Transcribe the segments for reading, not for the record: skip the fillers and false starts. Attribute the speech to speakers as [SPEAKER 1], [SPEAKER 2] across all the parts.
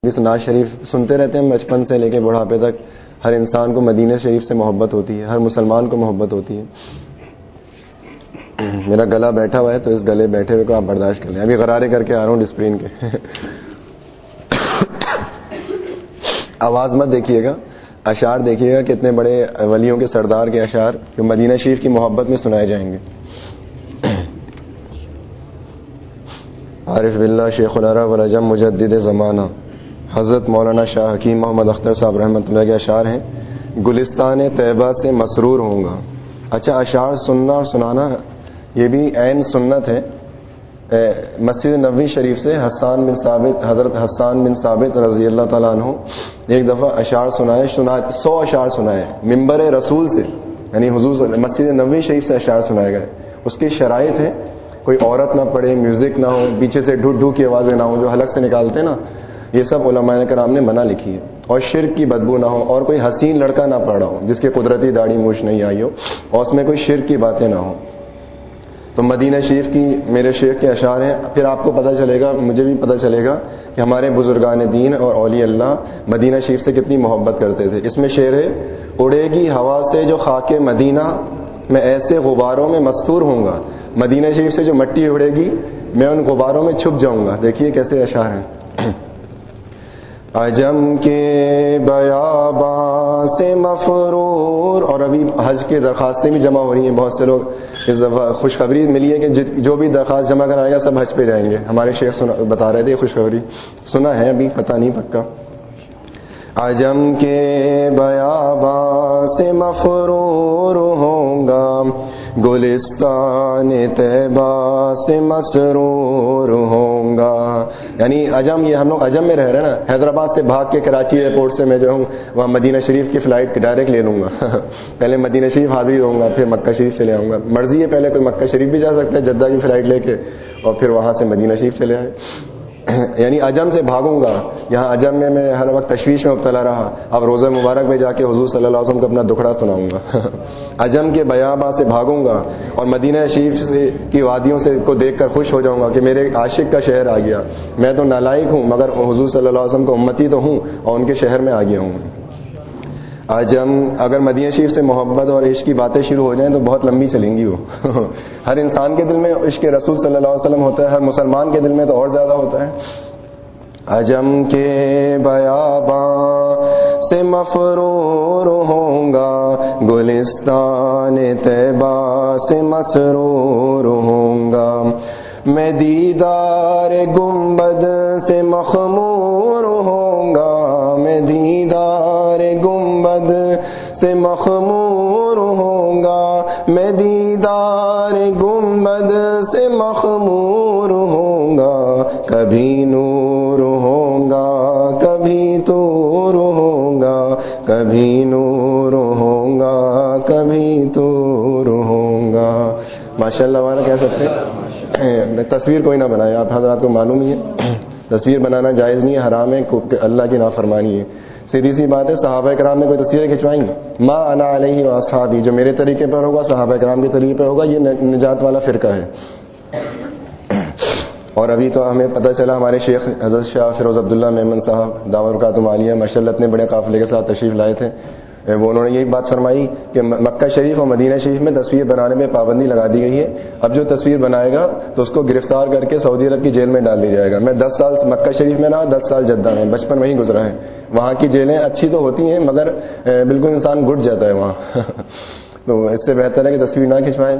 [SPEAKER 1] اس نعت شریف سنتے رہتے ہیں بچپن سے لے کے بڑھاپے تک. ہر انسان کو مدینہ شریف سے محبت ہوتی ہے, ہر مسلمان کو محبت ہوتی ہے. میرا گلا بیٹھا ہوا ہے تو اس گلے بیٹھے ہوئے کو آپ برداشت کر لیں. ابھی غرارے کر کے آ رہا ہوں ڈسپلین کے. آواز مت دیکھیے گا, اشعار دیکھیے گا, کتنے بڑے ولیوں کے سردار کے اشعار جو مدینہ شریف کی محبت میں سنائے جائیں گے. عارف باللہ شیخ العرب والعجم مجدد زمانہ حضرت مولانا شاہ حکیم محمد اختر صاحب رحمۃ اللہ کے اشعار ہیں. گلستان طیبہ سے مسرور ہوں گا. اچھا, اشعار سننا اور سنانا یہ بھی عین سنت ہے. مسجد نبوی شریف سے حضرت حسان بن ثابت رضی اللہ تعالیٰ عنہ ایک دفعہ اشعار سنائے, 100 اشعار سنائے منبر رسول سے, یعنی حضور مسجد نبوی شریف سے اشعار سنائے گئے. اس کی شرائط ہے کوئی عورت نہ پڑھے, میوزک نہ ہو, پیچھے سے ڈھو ڈھو کی آوازیں نہ ہوں جو حلق سے نکالتے ہیں نا, یہ سب علماء کرام نے منع لکھی ہے. اور شرک کی بدبو نہ ہو, اور کوئی حسین لڑکا نہ پڑھ رہا ہو جس کی قدرتی داڑھی مونچھ نہیں آئی ہو, اور اس میں کوئی شرک کی باتیں نہ ہوں. تو مدینہ شریف کی میرے شیخ کے اشعار ہیں. پھر آپ کو پتہ چلے گا, مجھے بھی پتہ چلے گا کہ ہمارے بزرگان دین اور اولیاء اللہ مدینہ شریف سے کتنی محبت کرتے تھے. اس میں شعر ہے, اڑے گی ہوا سے جو خاک مدینہ میں ایسے غباروں میں مستور ہوں گا. مدینہ شریف سے جو مٹی اڑے گی میں ان غباروں میں چھپ جاؤں گا. دیکھیے کیسے اشعار ہیں. عجم کے بیاباں سے مفرور. اور ابھی حج کی درخواستیں بھی جمع ہو رہی ہیں. بہت سے لوگ اس دفعہ خوشخبری ملی ہے کہ جو بھی درخواست جمع کرائے گا سب حج پہ جائیں گے. ہمارے شیخ بتا رہے تھے خوشخبری, سنا ہے ابھی پتہ نہیں پکا. عجم کے بیاباں سے مفرور ہوں گا, گلستان طیبہ سے مسرور ہوں گا. یعنی عجم, یہ ہم لوگ عجم میں رہ رہے ہیں نا. حیدرآباد سے بھاگ کے کراچی ایئرپورٹ سے میں جو ہوں وہاں مدینہ شریف کی فلائٹ ڈائریکٹ لے لوں گا. پہلے مدینہ شریف حاضر ہوں گا, پھر مکہ شریف چلے آؤں گا. مرضی ہے, پہلے کوئی مکہ شریف بھی جا سکتا ہے جدہ کی فلائٹ لے کے, اور پھر وہاں سے مدینہ شریف چلے آئے. یعنی عجم سے بھاگوں گا. یہاں عجم میں ہر وقت تشویش میں مبتلا رہا, اب روزہ مبارک میں جا کے حضور صلی اللہ علیہ وسلم کو اپنا دکھڑا سناؤں گا. عجم کے بیاباں سے بھاگوں گا اور مدینہ شریف کی وادیوں سے کو دیکھ کر خوش ہو جاؤں گا کہ میرے عاشق کا شہر آ گیا. میں تو نالائق ہوں مگر حضور صلی اللہ علیہ وسلم کو امتی تو ہوں اور ان کے شہر میں آ گیا ہوں. عجم, اگر مدینہ شریف سے محبت اور عشق کی باتیں شروع ہو جائیں تو بہت لمبی چلیں گی وہ. ہر انسان کے دل میں عشق رسول صلی اللہ علیہ وسلم ہوتا ہے, ہر مسلمان کے دل میں تو اور زیادہ ہوتا ہے. عجم کے بیاباں سے مفرور ہوں گا, گلستان طیبہ سے مسرور ہوں گا. میں دیدار گنبد سے مخمور ہوں گا, میں دیدار گنبد سے مخمور ہوں گا, میں دیدار گنبد سے مخمور ہوں گا. کبھی نور ہوں گا کبھی تور ہوں گا, کبھی نور ہوں گا کبھی تور ہوں گا. ماشاء اللہ والا کہہ سکتے ہیں. تصویر کوئی نہ بنائے, آپ حضرات کو معلوم ہی ہے تصویر بنانا جائز نہیں ہے, حرام ہے, اللہ کی نافرمانی ہے. سیدھی سی بات ہے, صحابہ کرام نے کوئی تصویریں کھنچوائیں گے؟ ما انا علیہ واصحابی, جو میرے طریقے پر ہوگا صحابہ کرام کے طریقے پر ہوگا, یہ نجات والا فرقہ ہے. اور ابھی تو ہمیں پتہ چلا ہمارے شیخ حضرت شاہ فیروز عبداللہ میمن صاحب دامت برکاتہم عالیہ ماشاءاللہ اتنے بڑے قافلے کے ساتھ تشریف لائے تھے. وہ انہوں نے یہی بات فرمائی کہ مکہ شریف اور مدینہ شریف میں تصویر بنانے میں پابندی لگا دی گئی ہے. اب جو تصویر بنائے گا تو اس کو گرفتار کر کے سعودی عرب کی جیل میں ڈال دیا جائے گا. میں 10 سال مکہ شریف میں رہا, 10 سال جدہ میں, بچپن وہیں گزرا ہے. وہاں کی جیلیں اچھی تو ہوتی ہیں مگر بالکل انسان گھٹ جاتا ہے وہاں. تو اس سے بہتر ہے کہ تصویر نہ کھنچوائیں.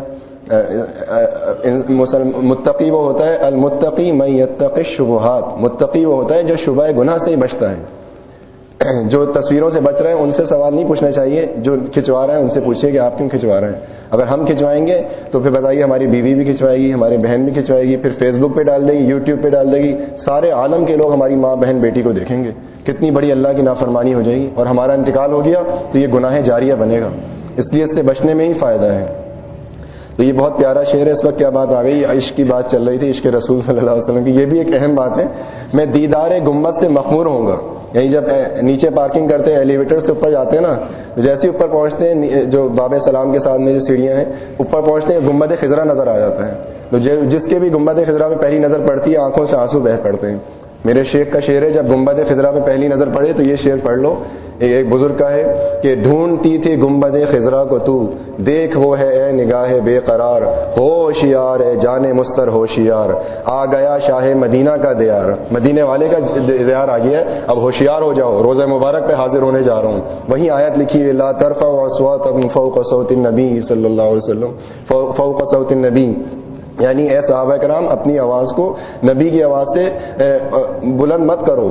[SPEAKER 1] متقی وہ ہوتا ہے, المتقی من یتقی الشبہات, متقی وہ ہوتا ہے جو شبہ گناہ سے ہی بچتا ہے. جو تصویروں سے بچ رہے ہیں ان سے سوال نہیں پوچھنا چاہیے, جو کھنچوا رہے ہیں ان سے پوچھیے کہ آپ کیوں کھنچوا رہے ہیں. اگر ہم کھنچوائیں گے تو پھر بتائیے ہماری بیوی بھی کھنچوائے گی, ہماری بہن بھی کھنچوائے گی, پھر فیس بک پہ ڈال دے گی, یوٹیوب پہ ڈال دے گی, سارے عالم کے لوگ ہماری ماں بہن بیٹی کو دیکھیں گے. کتنی بڑی اللہ کی نافرمانی ہو جائے گی. اور ہمارا انتقال ہو گیا تو یہ گناہ جاریہ بنے گا. اس لیے اس سے بچنے میں ہی فائدہ ہے. تو یہ بہت پیارا شعر ہے. اس وقت کیا بات آ گئی, عشق کی بات چل رہی تھی, عشق رسول صلی اللہ علیہ وسلم کی. یہ بھی ایک اہم بات ہے. میں دیدار گنبد سے مخمور ہوں گا, یعنی جب نیچے پارکنگ کرتے ہیں ایلیویٹر سے اوپر جاتے ہیں نا, جیسے اوپر پہنچتے ہیں جو باب سلام کے ساتھ میں جو سیڑھیاں ہیں اوپر پہنچتے ہیں گنبد خضرا نظر آ جاتا ہے. تو جس کے بھی گنبد خضرا میں پہلی نظر پڑتی ہے آنکھوں سے آنسو بہہ پڑتے ہیں. میرے شیخ کا شعر ہے، جب گنبد خضرا پہ پہلی نظر پڑے تو یہ شعر پڑھ لو. ایک بزرگ کا ہے کہ ڈھونڈتی تھی گنبد خضرا کو تو، دیکھ وہ ہے اے نگاہ بے قرار، ہوشیار اے جان مستر ہوشیار، آ گیا شاہ مدینہ کا دیار. مدینے والے کا دیار آ گیا ہے، اب ہوشیار ہو جاؤ، روزہ مبارک پہ حاضر ہونے جا رہا ہوں. وہیں آیت لکھی ہے لا ترفعوا اصواتکم فوق صوت النبی صلی اللہ علیہ وسلم، فوق صوت النبی، یعنی اے صحابہ کرام اپنی آواز کو نبی کی آواز سے بلند مت کرو،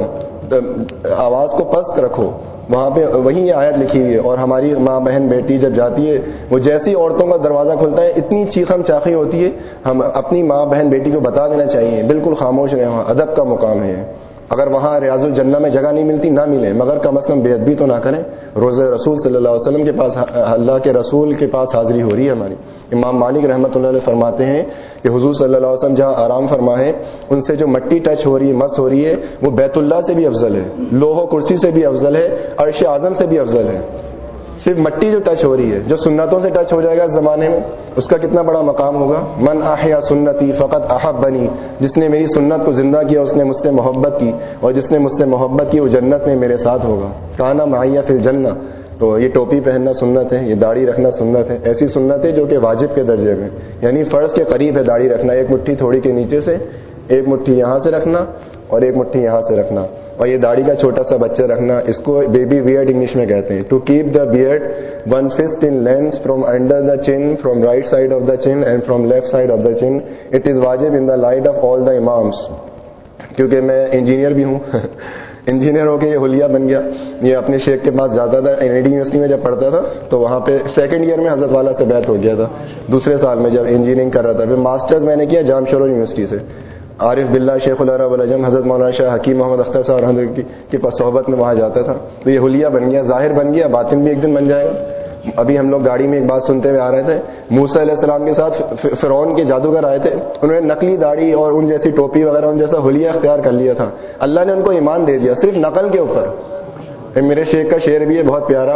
[SPEAKER 1] آواز کو پست رکھو. وہاں پہ وہی یہ آیت لکھی ہوئی ہے. اور ہماری ماں بہن بیٹی جب جاتی ہے، وہ جیسی عورتوں کا دروازہ کھلتا ہے اتنی چیخم چاخی ہوتی ہے. ہم اپنی ماں بہن بیٹی کو بتا دینا چاہیے بالکل خاموش رہیں، وہاں ادب کا مقام ہے. اگر وہاں ریاض الجنہ میں جگہ نہیں ملتی نہ ملے، مگر کم از کم بے ادبی تو نہ کریں. روزہ رسول صلی اللہ علیہ وسلم کے پاس، اللہ کے رسول کے پاس حاضری ہو رہی ہے ہماری. امام مالک رحمۃ اللہ علیہ فرماتے ہیں کہ حضور صلی اللہ علیہ وسلم جہاں آرام فرمائے، ان سے جو مٹی ٹچ ہو رہی ہے، مس ہو رہی ہے، وہ بیت اللہ سے بھی افضل ہے، لوح و کرسی سے بھی افضل ہے، عرش اعظم سے بھی افضل ہے. صرف مٹی جو ٹچ ہو رہی ہے، جو سنتوں سے ٹچ ہو جائے گا اس زمانے میں، اس کا کتنا بڑا مقام ہوگا. من احیا سنتی فقط احبنی، جس نے میری سنت کو زندہ کیا اس نے مجھ سے محبت کی، اور جس نے مجھ سے محبت کی وہ جنت میں میرے ساتھ ہوگا. کانا معیہ فی الجنہ. تو یہ ٹوپی پہننا سنت ہے، یہ داڑھی رکھنا سنت ہے. ایسی سنت ہے جو کہ واجب کے درجے میں، یعنی فرض کے قریب ہے داڑھی رکھنا. ایک مٹھی تھوڑی کے نیچے سے، ایک مٹھی یہاں سے رکھنا اور ایک مٹھی یہاں سے رکھنا. اور یہ داڑھی کا چھوٹا سا بچہ رکھنا، اس کو بیبی بیئرڈ انگلش میں کہتے ہیں. To keep the beard 1 fist in length from under the chin, from right side of the chin and from left side of the chin. It is wajib in the light of all the imams. کیونکہ میں engineer بھی ہوں engineer ہو کے یہ حلیہ بن گیا. یہ اپنے شیخ کے پاس جاتا تھا، این آئی ٹی یونیورسٹی میں جب پڑھتا تھا تو وہاں پہ سیکنڈ ایئر میں حضرت والا سے بیعت ہو گیا تھا. دوسرے سال میں جب انجینئرنگ کر رہا تھا. پھر ماسٹرز میں نے کیا جام شورو یونیورسٹی سے. عارف باللہ شیخ العرب العجم حضرت مولانا شاہ حکیم محمد اختر صاحب کے پاس صحبت میں وہاں جاتا تھا. تو یہ حلیہ بن گیا، ظاہر بن گیا، باطن بھی ایک دن بن جائے گا. ابھی ہم لوگ گاڑی میں ایک بات سنتے ہوئے آ رہے تھے، موسیٰ علیہ السلام کے ساتھ فرعون کے جادوگر آئے تھے، انہوں نے نقلی داڑھی اور ان جیسی ٹوپی وغیرہ ان جیسا حلیہ اختیار کر لیا تھا. اللہ نے ان کو ایمان دے دیا صرف نقل کے اوپر. میرے شیخ کا شعر بھی ہے بہت پیارا،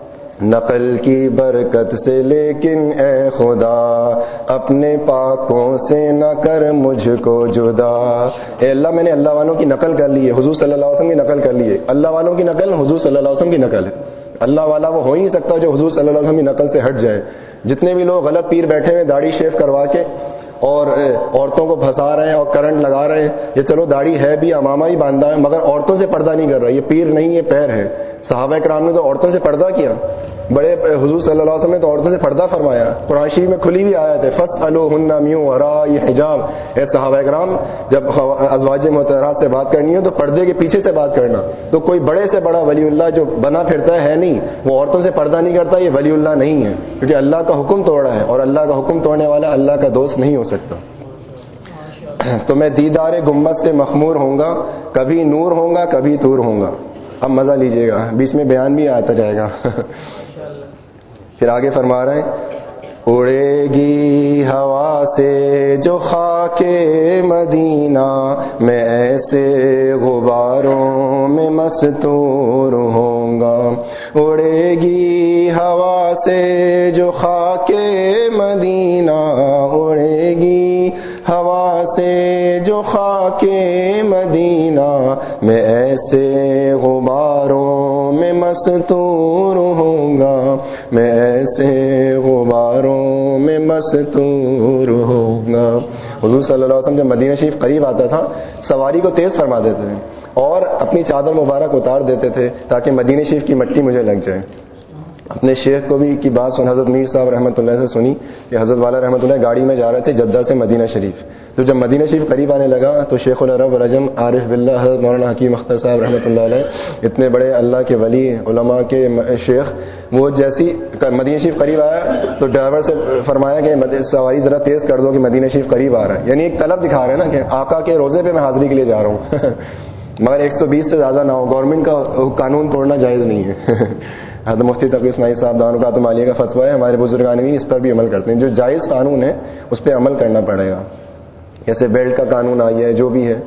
[SPEAKER 1] نقل کی برکت سے لیکن اے خدا اپنے پاکوں سے نہ کر مجھ کو جدا. اے اللہ میں نے اللہ والوں کی نقل کر لی ہے، حضور صلی اللہ علیہ وسلم کی نقل کر لی ہے. اللہ والوں کی نقل حضور صلی اللہ علیہ وسلم کی نقل ہے. اللہ والا وہ ہو ہی نہیں سکتا جو حضور صلی اللہ علیہ وسلم کی نقل سے ہٹ جائے. جتنے بھی لوگ غلط پیر بیٹھے ہوئے داڑھی شیف کروا کے اور عورتوں کو پھنسا رہے ہیں اور کرنٹ لگا رہے ہیں، یہ چلو داڑھی ہے بھی، امامہ ہی باندھا ہے، مگر عورتوں سے پردہ نہیں کر رہا. یہ پیر نہیں، یہ پیر ہے. صحابہ کرام نے تو عورتوں سے پردہ کیا. بڑے حضور صلی اللہ علیہ وسلم نے تو عورتوں سے پردہ فرمایا. قرآن شریف میں کھلی ہوئی آیت ہے فَاسْأَلُوهُنَّ مِن وَرَاءِ حِجَابٍ. اے صحابہ کرام جب ازواج مطہرات سے بات کرنی ہو تو پردے کے پیچھے سے بات کرنا. تو کوئی بڑے سے بڑا ولی اللہ جو بنا پھرتا ہے نہیں، وہ عورتوں سے پردہ نہیں کرتا، یہ ولی اللہ نہیں ہے، کیونکہ اللہ کا حکم توڑا ہے اور اللہ کا حکم توڑنے والا اللہ کا دوست نہیں ہو سکتا. تو میں دیدار گنبد سے مخمور ہوں گا، کبھی نور ہوں گا کبھی طور ہوں گا. اب مزہ لیجئے گا، بیچ میں بیان بھی آتا جائے گا. پھر آگے فرما رہے ہیں اڑے گی ہوا سے جو خاک مدینہ، میں ایسے غباروں میں مستور ہوں گا. اڑے گی ہوا سے جو خاک مدینہ، اڑے گی ہوا سے جو خاک مدینہ، میں ایسے غباروں میں مستور ہوں گا، میں ایسے غباروں میں مستور ہوں گا. حضور صلی اللہ علیہ وسلم جب مدینہ شریف قریب آتا تھا سواری کو تیز فرما دیتے تھے اور اپنی چادر مبارک اتار دیتے تھے تاکہ مدینہ شریف کی مٹی مجھے لگ جائے. اپنے شیخ کو بھی کی بات سن حضرت میر صاحب رحمۃ اللہ سے سنی کہ حضرت والا رحمۃ اللہ گاڑی میں جا رہے تھے جدہ سے مدینہ شریف. تو جب مدینہ شریف قریب آنے لگا تو شیخ العرب العجم عارف باللہ حضرت مولانا حکیم اختر صاحب رحمۃ اللہ علیہ، اتنے بڑے اللہ کے ولی علماء کے شیخ، وہ جیسی مدینہ شریف قریب آیا تو ڈرائیور سے فرمایا کہ سواری ذرا تیز کر دو کہ مدینہ شریف قریب آ رہا ہے. یعنی ایک طلب دکھا رہے ہیں نا کہ آقا کے روزے پہ میں حاضری کے لیے جا رہا ہوں مگر 120 سے زیادہ نہ ہو. گورنمنٹ کا قانون توڑنا جائز نہیں ہے. حضرت مفتی تقی اسماعیل صاحب دانقات عالیہ کا فتویٰ ہے، ہمارے بزرگان بھی اس پر بھی عمل کرتے ہیں. جو جائز قانون ہے اس پہ عمل کرنا پڑے گا. جیسے بیلٹ کا قانون آئی ہے، جو بھی ہے.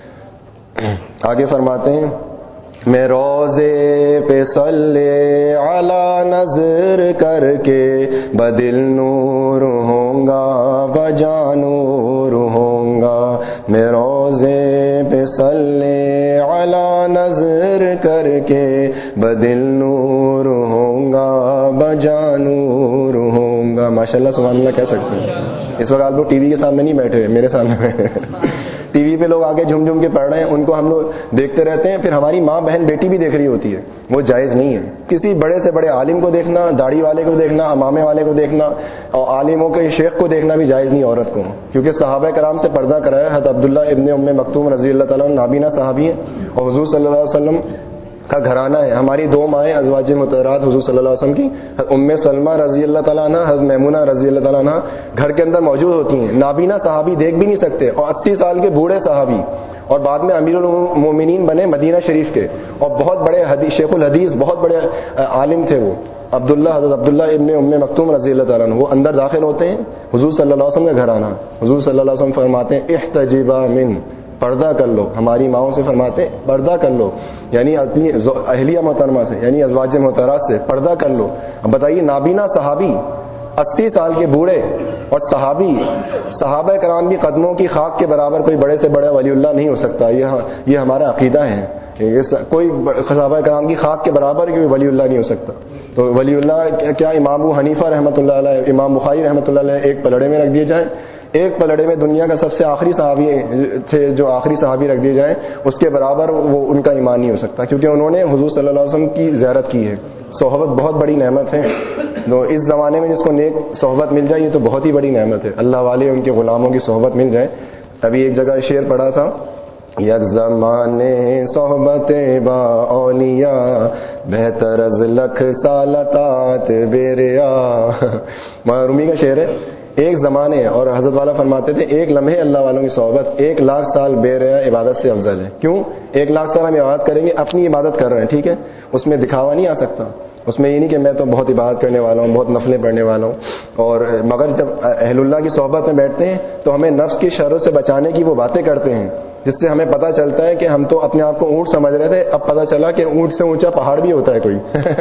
[SPEAKER 1] آگے فرماتے ہیں میں روزے پہ صلی علی نظر کر کے بدل نور ہوں گا بجا نور ہوں گا. میں روزے پہ صلی اعلیٰ نظر کر کے بدل نور ہوں گا بجا نور ہوں گا. ماشاءاللہ سبحان اللہ کہہ سکتے ہیں. اس وقت آپ لوگ ٹی وی کے سامنے نہیں بیٹھے ہوئے، میرے سامنے بیٹھے. ٹی وی پہ لوگ آگے جھم جھم کے پڑھ رہے ہیں، ان کو ہم لوگ دیکھتے رہتے ہیں، پھر ہماری ماں بہن بیٹی بھی دیکھ رہی ہوتی ہے. وہ جائز نہیں ہے. کسی بڑے سے بڑے عالم کو دیکھنا، داڑھی والے کو دیکھنا، امامے والے کو دیکھنا اور عالموں کے شیخ کو دیکھنا بھی جائز نہیں عورت کو، کیونکہ صحابہ کرام سے پردہ کرایا. حضرت عبداللہ ابن ام مکتوم رضی اللہ تعالیٰ نابینا صحابی ہیں اور حضور صلی اللہ علیہ وسلم کا گھرانہ ہے. ہماری دو مائیں ازواج مطہرات حضور صلی اللہ علیہ وسلم کی، ام سلمہ رضی اللہ تعالیٰ عنہ، حضرت میمونہ رضی اللہ تعالیٰ عنہ گھر کے اندر موجود ہوتی ہیں. نابینا صحابی دیکھ بھی نہیں سکتے، اور 80 سال کے بوڑھے صحابی، اور بعد میں امیر المومنین بنے مدینہ شریف کے، اور بہت بڑے شیخ الحدیث، بہت بڑے عالم تھے وہ حضرت عبداللہ ابن ام مکتوم رضی اللہ تعالیٰ عنہ. وہ اندر داخل ہوتے ہیں، حضور صلی اللہ علیہ وسلم کا گھرانہ. حضور صلی اللہ علیہ وسلم فرماتے ہیں احتجبا من، پردہ کر لو. ہماری ماؤں سے فرماتے ہیں پردہ کر لو، یعنی اپنی اہلیہ محترمہ سے، یعنی ازواج مطہرات سے پردہ کر لو. اب بتائیے، نابینا صحابی 80 سال کے بوڑھے، اور صحابہ کرام کی قدموں کی خاک کے برابر کوئی بڑے سے بڑا ولی اللہ نہیں ہو سکتا. یہ ہمارا عقیدہ ہے کہ کوئی صحابہ کرام کی خاک کے برابر کوئی ولی اللہ نہیں ہو سکتا. تو ولی اللہ کیا امام ابو حنیفہ رحمۃ اللہ علیہ، امام بخاری رحمۃ اللہ علیہ ایک پلڑے میں رکھ دیے جائیں، ایک پلڑے میں دنیا کا سب سے آخری صحابی تھے جو آخری صحابی رکھ دیے جائیں، اس کے برابر وہ ان کا ایمان نہیں ہو سکتا، کیونکہ انہوں نے حضور صلی اللہ علیہ وسلم کی زیارت کی ہے. صحبت بہت بڑی نعمت ہے. تو اس زمانے میں جس کو نیک صحبت مل جائے یہ تو بہت ہی بڑی نعمت ہے. اللہ والے ان کے غلاموں کی صحبت مل جائے. ابھی ایک جگہ شعر پڑھا تھا، یک زمانے صحبت با اولیاء بہتر از لکھ سالتات بیریا. رومی کا شعر ہے. ایک زمانے، اور حضرت والا فرماتے تھے ایک لمحے اللہ والوں کی صحبت 1,00,000 سال بے ریا عبادت سے افضل ہے. کیوں 1,00,000 سال ہم عبادت کریں گے؟ اپنی عبادت کر رہے ہیں، ٹھیک ہے، اس میں دکھاوا نہیں آ سکتا. اس میں یہ نہیں کہ میں تو بہت عبادت کرنے والا ہوں، بہت نفلیں پڑھنے والا ہوں. اور مگر جب اہل اللہ کی صحبت میں بیٹھتے ہیں تو ہمیں نفس کی شروں سے بچانے کی وہ باتیں کرتے ہیں، جس سے ہمیں پتہ چلتا ہے کہ ہم تو اپنے آپ کو اونٹ سمجھ رہے تھے، اب پتہ چلا کہ اونٹ سے اونچا پہاڑ بھی ہوتا ہے کوئی.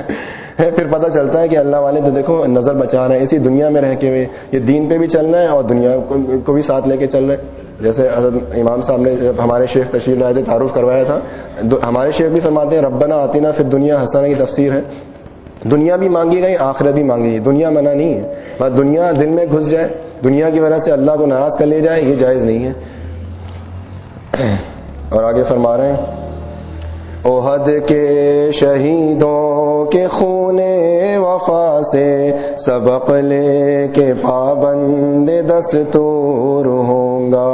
[SPEAKER 1] پھر پتہ چلتا ہے کہ اللہ والے تو دیکھو نظر بچا رہے ہیں، اسی دنیا میں رہ کے یہ دین پہ بھی چلنا ہے اور دنیا کو بھی ساتھ لے کے چل رہے ہیں. جیسے حضرت امام صاحب نے جب ہمارے شیخ تشریف لائے تھے، تعارف کروایا تھا، ہمارے شیخ بھی فرماتے ہیں ربنا آتنا فی الدنیا حسنہ کی تفسیر ہے. دنیا بھی مانگی گئی، آخرت بھی مانگی گئی. دنیا منع نہیں ہے، بس دنیا دل میں گھس جائے، دنیا کی وجہ سے اللہ کو ناراض کر لے جائے، یہ جائز نہیں ہے. اور آگے فرما رہے ہیں احد کے شہیدوں کے خون وفا سے سبق لے کے پابند دستور ہوں گا.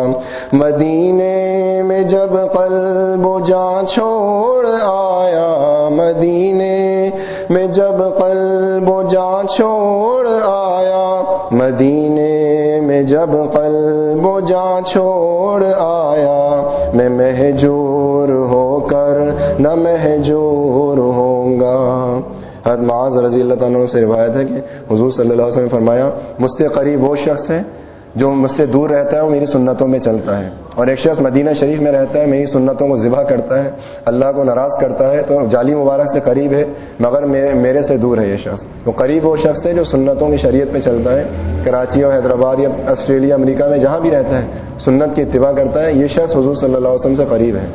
[SPEAKER 1] مدینے میں جب قلب و جاں چھوڑ آیا، مدینے میں جب قلب و جاں چھوڑ آیا، مدینے میں جب قلب و جاں چھوڑ آیا، میں مہجور ہو کر نہ مہجور ہوں گا. حضرت معاذ رضی اللہ تعالیٰ سے روایت ہے کہ حضور صلی اللہ علیہ وسلم نے فرمایا مجھ سے قریب وہ شخص ہے جو مجھ سے دور رہتا ہے، وہ میری سنتوں میں چلتا ہے، اور ایک شخص مدینہ شریف میں رہتا ہے، میری سنتوں کو ذبح کرتا ہے، اللہ کو ناراض کرتا ہے، تو جالی مبارک سے قریب ہے مگر میرے سے دور ہے یہ شخص. تو قریب وہ شخص ہے جو سنتوں کی شریعت میں چلتا ہے، کراچی اور حیدرآباد یا آسٹریلیا امریکہ میں جہاں بھی رہتا ہے سنت کی اتباع کرتا ہے، یہ شخص حضور صلی اللہ علیہ وسلم سے قریب ہے.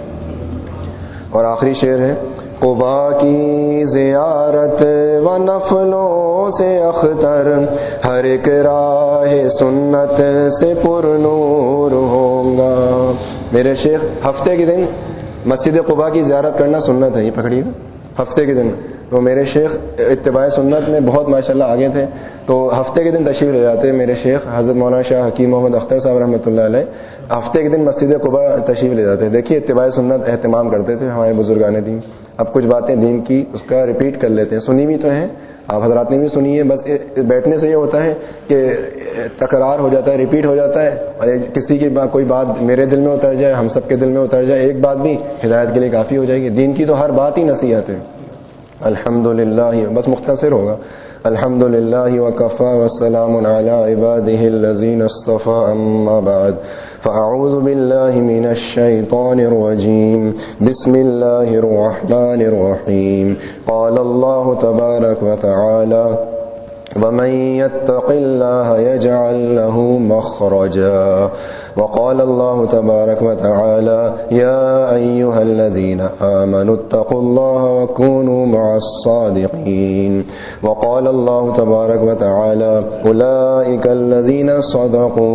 [SPEAKER 1] اور آخری شعر ہے قبا کی زیارت و نفلوں سے اختر، ہر ایک راہ سنت سے پر نور ہوں گا. میرے شیخ ہفتے کے دن مسجد قبا کی زیارت کرنا سنت ہے، یہ پکڑیے ہفتے کے دن. تو میرے شیخ اتباع سنت میں بہت ماشاءاللہ آگے تھے، تو ہفتے کے دن تشریف لے جاتے. میرے شیخ حضرت مولانا شاہ حکیم محمد اختر صاحب رحمۃ اللہ علیہ ہفتے کے دن مسجد قبا تشریف لے جاتے. دیکھیے اتباع سنت اہتمام کرتے تھے ہمارے بزرگان دین. اب کچھ باتیں دین کی اس کا ریپیٹ کر لیتے ہیں، سنی بھی تو ہیں، آپ حضرات نے بھی سنی ہے، بس بیٹھنے سے یہ ہوتا ہے کہ تکرار ہو جاتا ہے، ریپیٹ ہو جاتا ہے، اور کسی کی کوئی بات میرے دل میں اتر جائے، ہم سب کے دل میں اتر جائے، ایک بات بھی ہدایت کے لیے کافی ہو جائے گی. دین کی تو ہر بات ہی نصیحت ہے. الحمدللہ، بس مختصر ہوگا. الحمدللہ وکفا والسلام علی عبادہ الذین اصطفى، اما بعد فاعوذ باللہ من الشیطان الرجیم، بسم اللہ الرحمن الرحیم. قال اللہ تبارک وتعالی ومن يتق الله يجعل له مخرجا وقال اللہ تبارک و تعالی یا ایھا الذین آمنوا اتقوا اللہ وکونوا مع الصادقین. وقال اللہ تبارک و تعالی اولئک الذین صدقوا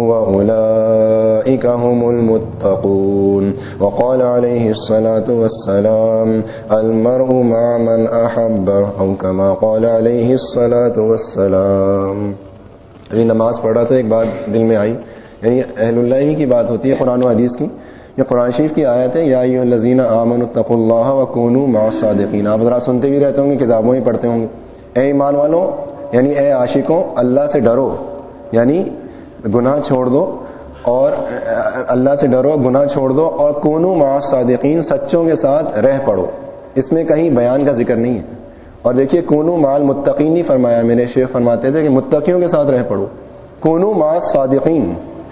[SPEAKER 1] واولئک هم المتقون. وقال علیہ الصلاۃ والسلام المرء مع من احب او کما قال علیہ الصلاۃ والسلام. یہ نماز پڑھا تو ایک بات دل میں آئی، یعنی اہل اللہ ہی کی بات ہوتی ہے قرآن و حدیث کی. یہ قرآن شریف کی آیت ہے یا ایھا الذین آمنوا اتقوا اللہ وکونوا مع الصادقین. آپ ذرا سنتے بھی رہتے ہوں گے، کتابوں ہی پڑھتے ہوں گے. اے ایمان والوں، یعنی اے عاشقوں، اللہ سے ڈرو، یعنی گناہ چھوڑ دو، اور اللہ سے ڈرو، گناہ چھوڑ دو، اور کونوا مع الصادقین، سچوں کے ساتھ رہ پڑو. اس میں کہیں بیان کا ذکر نہیں ہے. اور دیکھیے کونوا مع المتقین نہیں فرمایا. میرے شیخ فرماتے تھے کہ متقیوں کے ساتھ رہ پڑو، کونوا مع الصادقین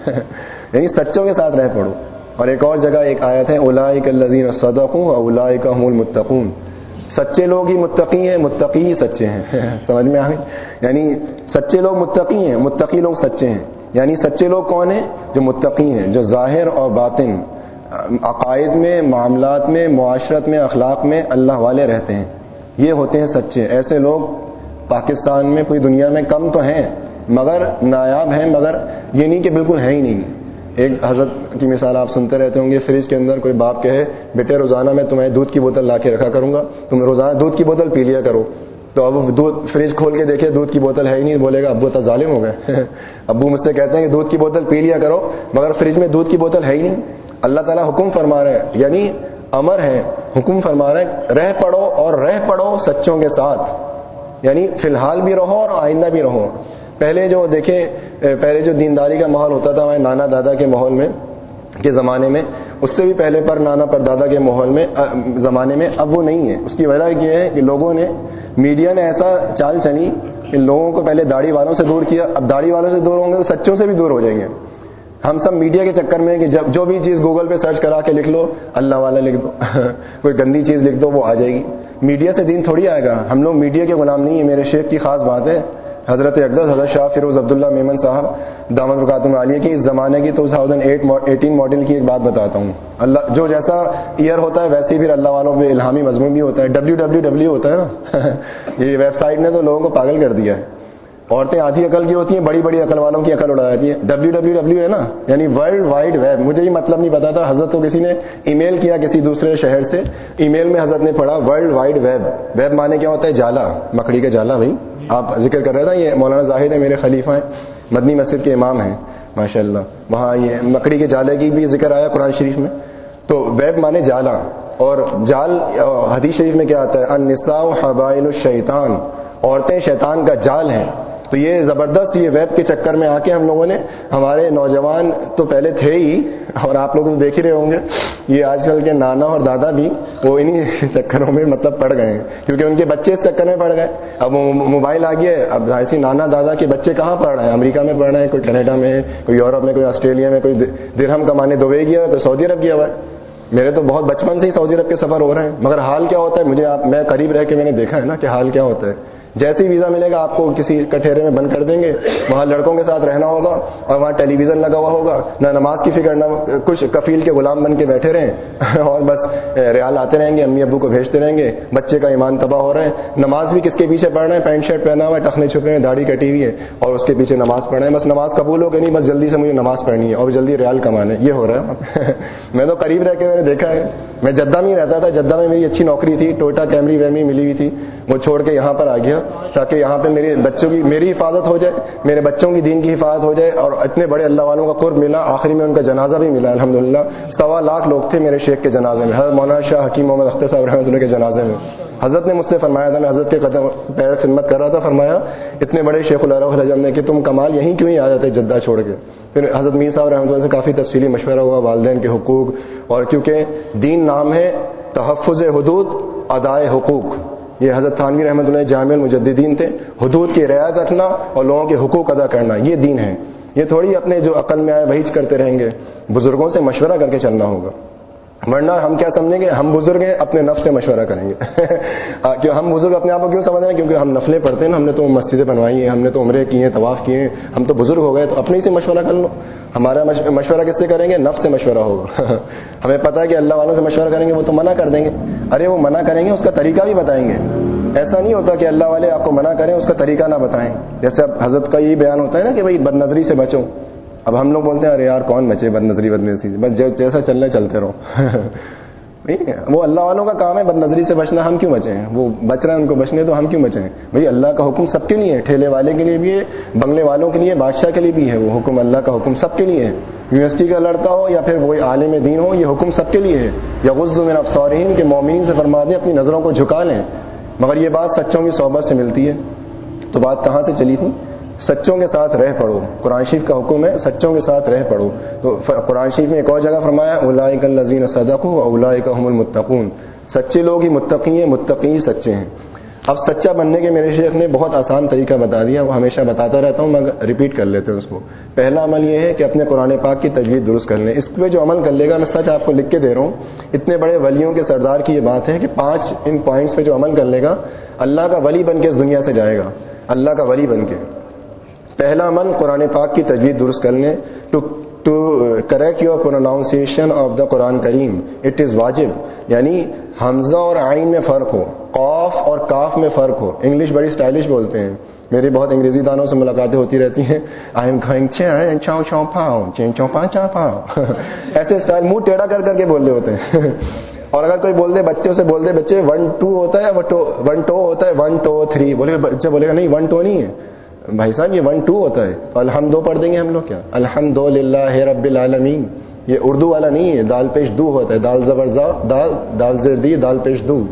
[SPEAKER 1] یعنی سچوں کے ساتھ رہ پڑو. اور ایک اور جگہ ایک آیت ہے اولئک الذین صدقوا واولئک هم المتقون. سچے لوگ ہی متقی ہیں، متقی ہی سچے ہیں. سمجھ میں آ گئی؟ یعنی سچے لوگ متقی ہیں، متقی لوگ سچے ہیں. یعنی سچے لوگ کون ہیں؟ جو متقی ہیں، جو ظاہر اور باطن، عقائد میں، معاملات میں، معاشرت میں، اخلاق میں اللہ والے رہتے ہیں. یہ ہوتے ہیں سچے. ایسے لوگ پاکستان میں، پوری دنیا میں کم تو ہیں، مگر نایاب ہیں، مگر یہ نہیں کہ بالکل ہے ہی نہیں. ایک حضرت کی مثال آپ سنتے رہتے ہوں گے، فریج کے اندر کوئی باپ کہے بیٹے روزانہ میں تمہیں دودھ کی بوتل لا کے رکھا کروں گا، تم روزانہ دودھ کی بوتل پی لیا کرو. تو اب فریج کھول کے دیکھے دودھ کی بوتل ہے ہی نہیں، بولے گا ابو تو ظالم ہو گئے. ابو مجھ سے کہتے ہیں کہ دودھ کی بوتل پی لیا کرو، مگر فریج میں دودھ کی بوتل ہے ہی نہیں. اللہ تعالیٰ حکم فرما رہے ہیں، یعنی امر ہے، حکم فرما رہے ہیں رہ پڑو، اور رہ پڑو سچوں کے ساتھ. یعنی فی الحال بھی رہو اور آئندہ بھی رہو. پہلے جو دیکھیں، پہلے جو دینداری کا ماحول ہوتا تھا ہمارے نانا دادا کے ماحول میں کے زمانے میں، اس سے بھی پہلے پر نانا پر دادا کے ماحول میں زمانے میں، اب وہ نہیں ہے. اس کی وجہ یہ ہے کہ لوگوں نے، میڈیا نے ایسا چال چلی کہ لوگوں کو پہلے داڑھی والوں سے دور کیا، اب داڑھی والوں سے دور ہوں گے تو سچوں سے بھی دور ہو جائیں گے. ہم سب میڈیا کے چکر میں کہ جب جو بھی چیز گوگل پہ سرچ کرا کے لکھ لو اللہ والا لکھ دو کوئی گندی چیز لکھ دو وہ آ جائے گی. میڈیا سے دین تھوڑی آئے گا. ہم لوگ میڈیا کے غلام نہیں ہیں. میرے شیخ کی خاص بات ہے، حضرت اقدس حضرت شاہ فیروز عبداللہ میمن صاحب دامت برکاتہم عالیہ کی اس زمانے کی 2018 ماڈل کی ایک بات بتاتا ہوں. اللہ جو جیسا ایئر ہوتا ہے ویسے ہی پھر اللہ والوں پہ الہامی مضمون بھی ہوتا ہے. www ہوتا ہے نا یہ ویب سائٹ نے تو لوگوں کو پاگل کر دیا ہے. عورتیں آدھی عقل کی ہوتی ہیں، بڑی بڑی عقل والوں کی عقل اڑا جاتی ہے. www ہے نا، یعنی ورلڈ وائڈ ویب. مجھے یہ مطلب نہیں پتا تھا. حضرت کو کسی نے ای میل کیا کسی دوسرے شہر سے، ای میل میں حضرت نے پڑھا ورلڈ وائڈ ویب. ویب مانے کیا ہوتا ہے؟ جالا، مکڑی کا جالا. بھائی آپ ذکر کر رہے تھے، یہ مولانا زاہد ہے، میرے خلیفہ ہیں، مدنی مسجد کے امام ہیں ماشاءاللہ. وہاں یہ مکڑی کے جالے کی بھی ذکر آیا قرآن شریف میں. تو ویب مانے جالا. اور جال حدیث شریف میں کیا آتا ہے؟ النساء حبائل الشیطان، عورتیں شیطان کا جال ہیں. تو یہ زبردست، یہ ویب کے چکر میں آ کے ہم لوگوں نے، ہمارے نوجوان تو پہلے تھے ہی، اور آپ لوگ تو دیکھ ہی رہے ہوں گے، یہ آج کل کے نانا اور دادا بھی وہ انہی چکروں میں مطلب پڑ گئے ہیں، کیونکہ ان کے بچے اس چکر میں پڑ گئے. اب موبائل آ گیا ہے، اب ایسی نانا دادا کے بچے کہاں پڑھ رہے ہیں؟ امریکہ میں پڑھ رہے ہیں، کوئی کینیڈا میں، کوئی یورپ میں، کوئی آسٹریلیا میں، کوئی درہم کمانے دبئی گیا ہے، کوئی سعودی عرب گیا ہوا ہے. میرے تو بہت بچپن سے ہی سعودی عرب کے سفر ہو رہے ہیں، مگر حال کیا ہوتا ہے مجھے میں قریب رہ کے میں نے دیکھا ہے نا کہ حال کیا ہوتا ہے. جیسے ہی ویزا ملے گا آپ کو کسی کٹہرے میں بند کر دیں گے، وہاں لڑکوں کے ساتھ رہنا ہوگا، اور وہاں ٹیلی ویژن لگا ہوا ہوگا، نہ نماز کی فکر، نہ کچھ، کفیل کے غلام بن کے بیٹھے رہیں اور بس ریال آتے رہیں گے، امی ابو کو بھیجتے رہیں گے. بچے کا ایمان تباہ ہو رہا ہے. نماز بھی کس کے پیچھے پڑھ رہے ہیں؟ پینٹ شرٹ پہنا ہوا ہے، ٹخنے چھپے ہیں، داڑھی کٹی ہوئی ہے، اور اس کے پیچھے نماز پڑھ رہے ہیں. بس نماز قبول ہو گئی نہیں، بس جلدی سے مجھے نماز پڑھنی ہے اور جلدی ریال کمانے. یہ ہو رہا ہے. میں تو قریب رہ کے میں نے دیکھا ہے. میں جدہ میں ہی رہتا تھا، جدہ میں میری اچھی نوکری تھی، ٹوئٹا کیمری ویمری ملی ہوئی تھی، وہ چھوڑ کے یہاں پر آ گیا تاکہ یہاں پہ میرے بچوں کی، میری حفاظت ہو جائے، میرے بچوں کی دین کی حفاظت ہو جائے. اور اتنے بڑے اللہ والوں کا قرب ملا. آخری میں ان کا جنازہ بھی ملا الحمدللہ. 1.25 لاکھ لوگ تھے میرے شیخ کے جنازے میں، حضرت مولانا شاہ حکیم محمد اختر صاحب رحمۃ اللہ کے جنازے میں. حضرت نے مجھ سے فرمایا تھا، میں حضرت کے قدم پیر خدمت کر رہا تھا، فرمایا اتنے بڑے شیخ العرب نے کہ تم کمال یہیں کیوں ہی آ جاتے جدہ چھوڑ کے. پھر حضرت میر صاحب رحمۃ اللہ سے کافی تفصیلی مشورہ ہوا، والدین کے حقوق، اور کیونکہ دین نام ہے تحفظ حدود ادائے حقوق. یہ حضرت تھانوی رحمۃ اللہ جامع المجددین تھے. حدود کی رعایت رکھنا اور لوگوں کے حقوق ادا کرنا، یہ دین ہے. یہ تھوڑی اپنے جو عقل میں آئے وہی کرتے رہیں گے. بزرگوں سے مشورہ کر کے چلنا ہوگا. ورنہ ہم کیا سمجھیں گے، ہم بزرگ ہیں اپنے نفس سے مشورہ کریں گے کہ ہم بزرگ اپنے آپ کو کیوں سمجھ رہے ہیں؟ کیونکہ ہم نفلیں پڑھتے ہیں نا، ہم نے تو مسجدیں بنوائی ہیں، ہم نے تو عمرے کیے ہیں، طواف کیے ہیں، ہم تو بزرگ ہو گئے، تو اپنے ہی سے مشورہ کر لو. ہمارا مشورہ کس سے کریں گے؟ نفس سے مشورہ ہوگا ہمیں پتہ ہے کہ اللہ والوں سے مشورہ کریں گے وہ تو منع کر دیں گے. ارے وہ منع کریں گے، اس کا طریقہ بھی بتائیں گے. ایسا نہیں ہوتا کہ اللہ والے آپ کو منع کریں اس کا طریقہ نہ بتائیں. جیسے اب حضرت کا یہ بیان ہوتا ہے نا کہ بھائی بد نظری سے بچو. اب ہم لوگ بولتے ہیں ارے یار کون بچے بد نظری سے، بس جیسا چلنا چلتے رہو وہ اللہ والوں کا کام ہے بد نظری سے بچنا، ہم کیوں بچیں؟ وہ بچ رہے ہیں ان کو بچنے تو ہم کیوں بچیں؟ بھئی اللہ کا حکم سب کے لیے ہے، ٹھیلے والے کے لیے بھی ہے، بنگلے والوں کے لیے، بادشاہ کے لیے بھی ہے. وہ حکم اللہ کا حکم سب کے لیے ہے. یونیورسٹی کا لڑکا ہو یا پھر وہی عالم دین ہو، یہ حکم سب کے لیے ہے. یغض من ابصارہم کہ مومنین سے فرما دیں اپنی نظروں کو جھکا لیں. مگر یہ بات سچوں کی صحبت سے ملتی ہے. تو بات کہاں سے چلی تھی؟ سچوں کے ساتھ رہ پڑو. قرآن شریف کا حکم ہے سچوں کے ساتھ رہ پڑو. تو قرآن شریف میں ایک اور جگہ فرمایا اولئک الذین صدقوا واولئک هم المتقون. سچے لوگ ہی متقی ہیں، متقی ہی سچے ہیں. اب سچا بننے کے میرے شیخ نے بہت آسان طریقہ بتا دیا، وہ ہمیشہ بتاتا رہتا ہوں، مگر ریپیٹ کر لیتے ہیں اس کو. پہلا عمل یہ ہے کہ اپنے قرآن پاک کی تجوید درست کر لیں. اس پہ جو عمل کر لے گا، میں سچ آپ کو لکھ کے دے رہا ہوں، اتنے بڑے ولیوں کے سردار کی یہ بات ہے کہ 5 ان پوائنٹس پہ جو عمل کر لے گا اللہ کا ولی بن کے اس دنیا سے جائے گا، اللہ کا ولی بن کے. پہلا عمل قرآن پاک کی تجوید درست کر لیں. To correct your pronunciation of the Quran کریم، اٹ از واجب. یعنی حمزہ اور عین میں فرق ہو، قاف اور کاف میں فرق ہو. انگلش بڑی اسٹائلش بولتے ہیں، میری بہت انگریزی دانوں سے ملاقاتیں ہوتی رہتی ہیں. آئی ایم گوئنگ چاؤ چاؤ پاؤ چین چاؤ پا چا پاؤ ایسے اسٹائل منہ ٹیڑھا کر کر کے بول رہے ہوتے ہیں. اور اگر کوئی بول دے بچے اسے بول دے بچے 1 2 ہوتا ہے، 1 2 ہوتا ہے، 1 2 3 بولے، بچہ بولے گا نہیں 1 2 نہیں ہے بھائی صاحب، یہ 1 2 ہوتا ہے. تو الحمد پڑھ دیں گے ہم لوگ کیا؟ الحمدللہ رب العالمین. یہ اردو والا نہیں ہے، دال پیش دو ہوتا ہے، دال زبر دال زیر دی دال پیش دو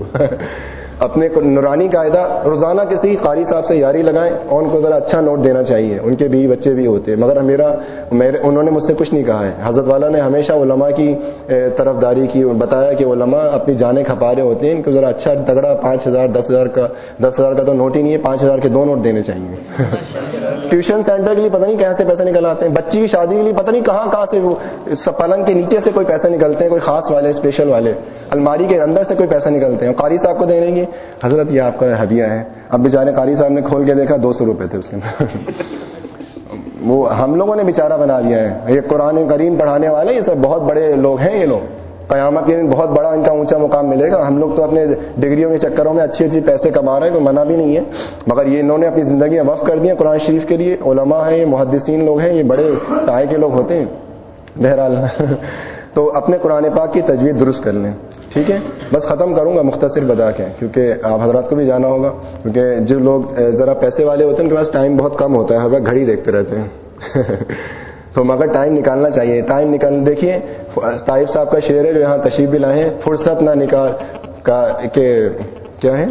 [SPEAKER 1] اپنے کو نورانی قاعدہ روزانہ کسی قاری صاحب سے یاری لگائیں اور ان کو ذرا اچھا نوٹ دینا چاہیے. ان کے بھی بچے بھی ہوتے ہیں، مگر انہوں نے مجھ سے کچھ نہیں کہا ہے. حضرت والا نے ہمیشہ علماء کی طرفداری کی، بتایا کہ علماء اپنی جانیں کھپا رہے ہوتے ہیں، ان کو ذرا اچھا تگڑا 5000 10,000 کا تو نوٹ ہی نہیں ہے، 5,000 کے 2 نوٹ دینے چاہیے. ٹیوشن سینٹر کے لیے پتہ نہیں کہاں سے پیسے نکل آتے ہیں، بچی کی شادی کے لیے پتہ نہیں کہاں سے وہ پلنگ کے نیچے سے کوئی پیسے نکلتے ہیں، کوئی خاص والے اسپیشل والے، الماری کے اندر سے کوئی پیسہ نکلتے ہیں. قاری صاحب کو دے دیں گے، حضرت یہ آپ کا ہدیہ ہے. اب بیچارے قاری صاحب نے کھول کے دیکھا 200 روپے تھے اس کے اندر وہ ہم لوگوں نے بیچارہ بنا دیا ہے. یہ قرآن کریم پڑھانے والے یہ سب بہت بڑے لوگ ہیں، یہ لوگ قیامت کے دن بہت بڑا ان کا اونچا مقام ملے گا. ہم لوگ تو اپنے ڈگریوں کے چکروں میں اچھی پیسے کما رہے ہیں، کوئی منع بھی نہیں ہے، مگر یہ انہوں نے اپنی زندگیاں وقف کر دی ہیں قرآن شریف کے لیے. علماء ہیں، یہ محدثین لوگ ہیں، یہ بڑے تائے کے لوگ ہوتے ہیں. بہرحال تو اپنے قرآن پاک کی تجوید درست کر لیں. ٹھیک ہے، بس ختم کروں گا مختصر بتا کے، کیونکہ آپ حضرات کو بھی جانا ہوگا. کیونکہ جو لوگ ذرا پیسے والے ہوتے ہیں ان کے پاس ٹائم بہت کم ہوتا ہے، ہر وقت گھڑی دیکھتے رہتے ہیں تو مگر ٹائم نکالنا چاہیے. ٹائم دیکھیے طائف صاحب کا شعر ہے جو یہاں تشریف بھی لائے ہیں، فرصت نہ نکال کہ کیا ہے،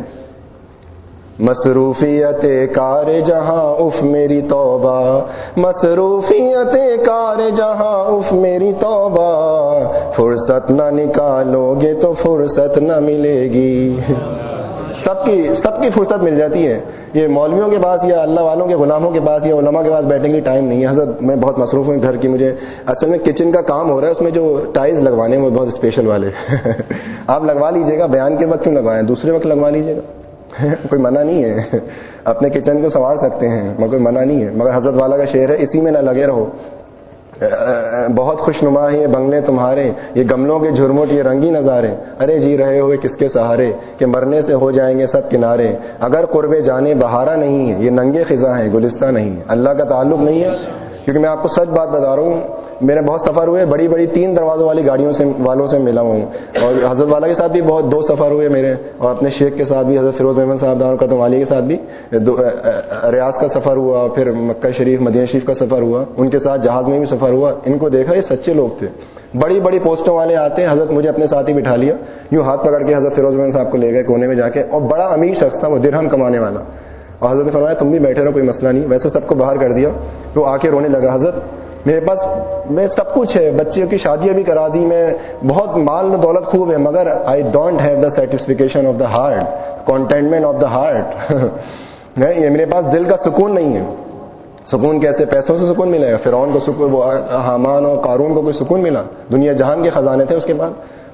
[SPEAKER 1] مصروفیت کار جہاں اف میری توبہ، مصروفیت کار جہاں اف میری توبہ، فرصت نہ نکالو گے تو فرصت نہ ملے گی. سب کی فرصت مل جاتی ہے. یہ مولویوں کے پاس یا اللہ والوں کے غلاموں کے پاس یا علماء کے پاس بیٹھنے کے لیے ٹائم نہیں ہے. حضرت میں بہت مصروف ہوں گھر کی، مجھے اصل میں کچن کا کام ہو رہا ہے، اس میں جو ٹائلز لگوانے ہیں وہ بہت اسپیشل والے آپ لگوا لیجیے گا، بیان کے وقت کیوں لگوائیں، دوسرے وقت لگوا لیجیے گا کوئی منع نہیں ہے. اپنے کچن کو سنوار سکتے ہیں مگر کوئی منع نہیں ہے. مگر حضرت والا کا شعر ہے اسی میں نہ لگے رہو. بہت خوش نما ہے یہ بنگلے تمہارے، یہ گملوں کے جھرمٹ یہ رنگی نظارے، ارے جی رہے ہوئے کس کے سہارے کہ مرنے سے ہو جائیں گے سب کنارے. اگر قرب جانے بہارا نہیں ہے، یہ ننگے خزاں ہیں گلستہ نہیں ہے. اللہ کا تعلق نہیں ہے، کیونکہ میں آپ کو سچ بات بتا رہا ہوں، میرے بہت سفر ہوئے، بڑی 3 دروازوں والی گاڑیوں والوں سے ملا ہوں، اور حضرت والا کے ساتھ بھی بہت 2 سفر ہوئے میرے، اور اپنے شیخ کے ساتھ بھی، حضرت فیروز محمد صاحب دار قدم والی کے ساتھ بھی ریاض کا سفر ہوا، پھر مکہ شریف مدینہ شریف کا سفر ہوا، ان کے ساتھ جہاز میں بھی سفر ہوا. ان کو دیکھا یہ سچے لوگ تھے. بڑی پوسٹوں والے آتے ہیں، حضرت مجھے اپنے ساتھ ہی بٹھا لیا، یوں ہاتھ پکڑ کے حضرت فیروز محمد صاحب کو لے گئے کونے میں جا کے، اور بڑا امیر شخص تھا وہ، درہم کمانے والا، اور حضرت نے فرمایا تم بھی بیٹھے رہو کوئی مسئلہ نہیں. ویسے سب کو باہر کر دیا تو آ کے رونے لگا، حضرت میرے پاس میں سب کچھ ہے، بچیوں کی شادیاں بھی کرا دی، میں بہت مال دولت خوب ہے، مگر I don't have the satisfaction of the heart, contentment of the heart یہ میرے پاس دل کا سکون نہیں ہے. سکون کیسے؟ پیسوں سے سکون ملے گا؟ فرعون کو سکون، وہ حامان اور قارون کو کوئی سکون ملا؟ دنیا جہان کے خزانے تھے اس کے پاس.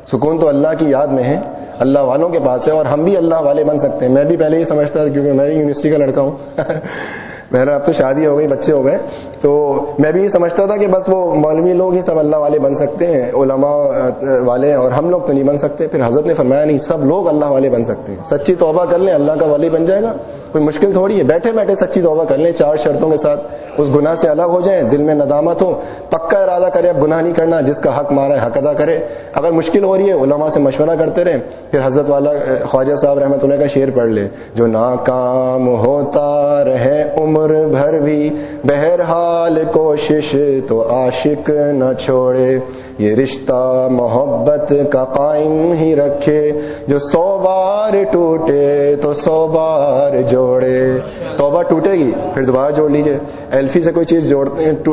[SPEAKER 1] سکون تو اللہ کی یاد میں ہے، اللہ والوں کے پاس ہے، اور ہم بھی اللہ والے بن سکتے ہیں۔ میں بھی پہلے یہ سمجھتا تھا کیونکہ میں یونیورسٹی کا لڑکا ہوں میرا اب تو شادی ہو گئی، بچے ہو گئے، تو میں بھی یہ سمجھتا تھا کہ بس وہ مولوی لوگ ہی سب اللہ والے بن سکتے ہیں، علماء والے، اور ہم لوگ تو نہیں بن سکتے۔ پھر حضرت نے فرمایا نہیں، سب لوگ اللہ والے بن سکتے ہیں، سچی توبہ کر لیں اللہ کا ولی بن جائے گا، کوئی مشکل تھوڑی ہے، بیٹھے بیٹھے سچی توبہ کر لیں 4 شرطوں کے ساتھ، اس گناہ سے الگ ہو جائیں، دل میں ندامت ہو، پکا ارادہ کرے اب گناہ نہیں کرنا، جس کا حق مارا ہے حق ادا کرے۔ اگر مشکل ہو رہی ہے علماء سے مشورہ کرتے رہیں، پھر حضرت والا خواجہ صاحب رحمۃ اللہ کا شعر پڑھ لے، جو ناکام ہوتا رہے عمر بھر بھی بہرحال کوشش تو عاشق نہ چھوڑے، یہ رشتہ محبت کا قائم ہی رکھے، جو 100 بار ٹوٹے تو 100 بار جوڑے۔ توبہ ٹوٹے گی پھر دوبارہ جوڑ لیجئے، ایلفی سے کوئی چیز جوڑتے ہیں،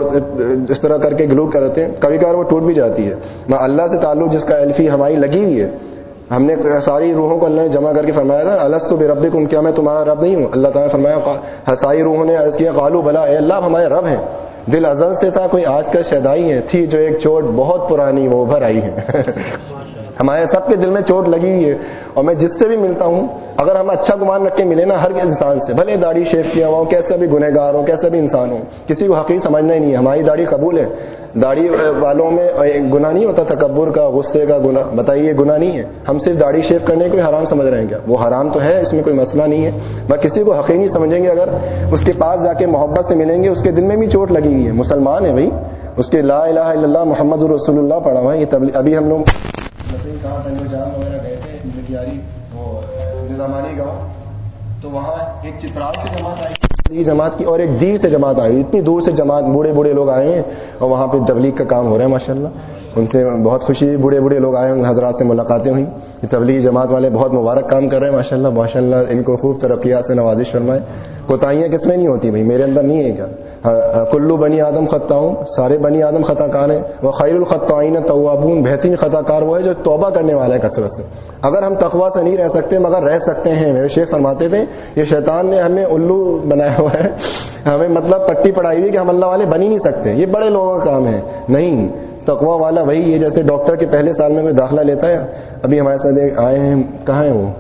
[SPEAKER 1] اس طرح کر کے گلو کرتے ہیں، کبھی کبھار وہ ٹوٹ بھی جاتی ہے۔ میں اللہ سے تعلق جس کا ایلفی ہماری لگی ہوئی ہے، ہم نے ساری روحوں کو اللہ نے جمع کر کے فرمایا تھا الست بربکم، کیا میں تمہارا رب نہیں ہوں؟ اللہ تعالیٰ نے فرمایا، ساری روحوں نے عرض کیا قالوا بلا، اے اللہ ہمارے رب ہیں۔ دل ازل سے تھا، کوئی آج کا شیدائی ہے، تھی جو ایک چوٹ بہت پرانی وہ ابھر آئی ہے ہمارے سب کے دل میں چوٹ لگی ہوئی ہے، اور میں جس سے بھی ملتا ہوں اگر ہم اچھا گمان رکھ کے ملے نا ہر انسان سے، بھلے داڑھی شیو کیا ہوا ہو، کیسا بھی گنہگار ہو، کیسا بھی انسان ہو، کسی کو حقیر سمجھنا ہی نہیں ہے، ہماری داڑھی قبول ہے۔ داڑھی والوں میں گناہ نہیں ہوتا تکبر کا، غصے کا گناہ، بتائیے یہ گناہ نہیں ہے؟ ہم صرف داڑھی شیو کرنے کو حرام سمجھ رہے ہیں کیا؟ وہ حرام تو ہے، اس میں کوئی مسئلہ نہیں ہے، بس کسی کو حقیر نہیں سمجھیں گے، اگر اس کے پاس جا کے محبت سے ملیں گے، اس کے دل میں بھی چوٹ لگی ہوئی ہے، مسلمان ہے بھائی، اس کے لا الہ الا اللہ محمد رسول اللہ پڑھا ہوا ہے۔ یہ ابھی ہم لوگ کہاں پنجاب وغیرہ گئے تھے مٹیاری وہ نظامانی گاؤں، تو وہاں ایک چترال سے جماعت آئی جماعت کی، اور ایک دیر سے جماعت آئی، اتنی دور سے جماعت، بوڑھے بوڑھے لوگ آئے ہیں، اور وہاں پہ تبلیغ کا کام ہو رہا ہے ماشاءاللہ، ان سے بہت خوشی، بوڑھے بوڑھے لوگ آئے، ان حضرات سے ملاقاتیں ہوئیں، تبلیغ جماعت والے بہت مبارک کام کر رہے ہیں ماشاءاللہ ماشاءاللہ، ان کو خوب ترقیات سے نوازش فرمائے۔ کوتاہیاں کس میں نہیں ہوتی بھائی؟ میرے اندر نہیں ہے کیا؟ کلو بنی آدم خطاؤں، سارے بنی آدم خطا کار ہیں، وہ خیر الخطائین توابون، بہترین خطا کار وہ ہے جو توبہ کرنے والا ہے کثرت سے۔ اگر ہم تقوی سے نہیں رہ سکتے مگر رہ سکتے ہیں، میرے شیخ فرماتے تھے یہ شیطان نے ہمیں الو بنایا ہوا ہے، ہمیں مطلب پٹی پڑھائی ہوئی کہ ہم اللہ والے بن ہی نہیں سکتے، یہ بڑے لوگوں کا کام ہے۔ نہیں، تقوی والا وہی ہے، جیسے ڈاکٹر کے پہلے سال میں کوئی داخلہ لیتا ہے، ابھی ہمارے ساتھ آئے ہیں، کہاں ہیں وہ؟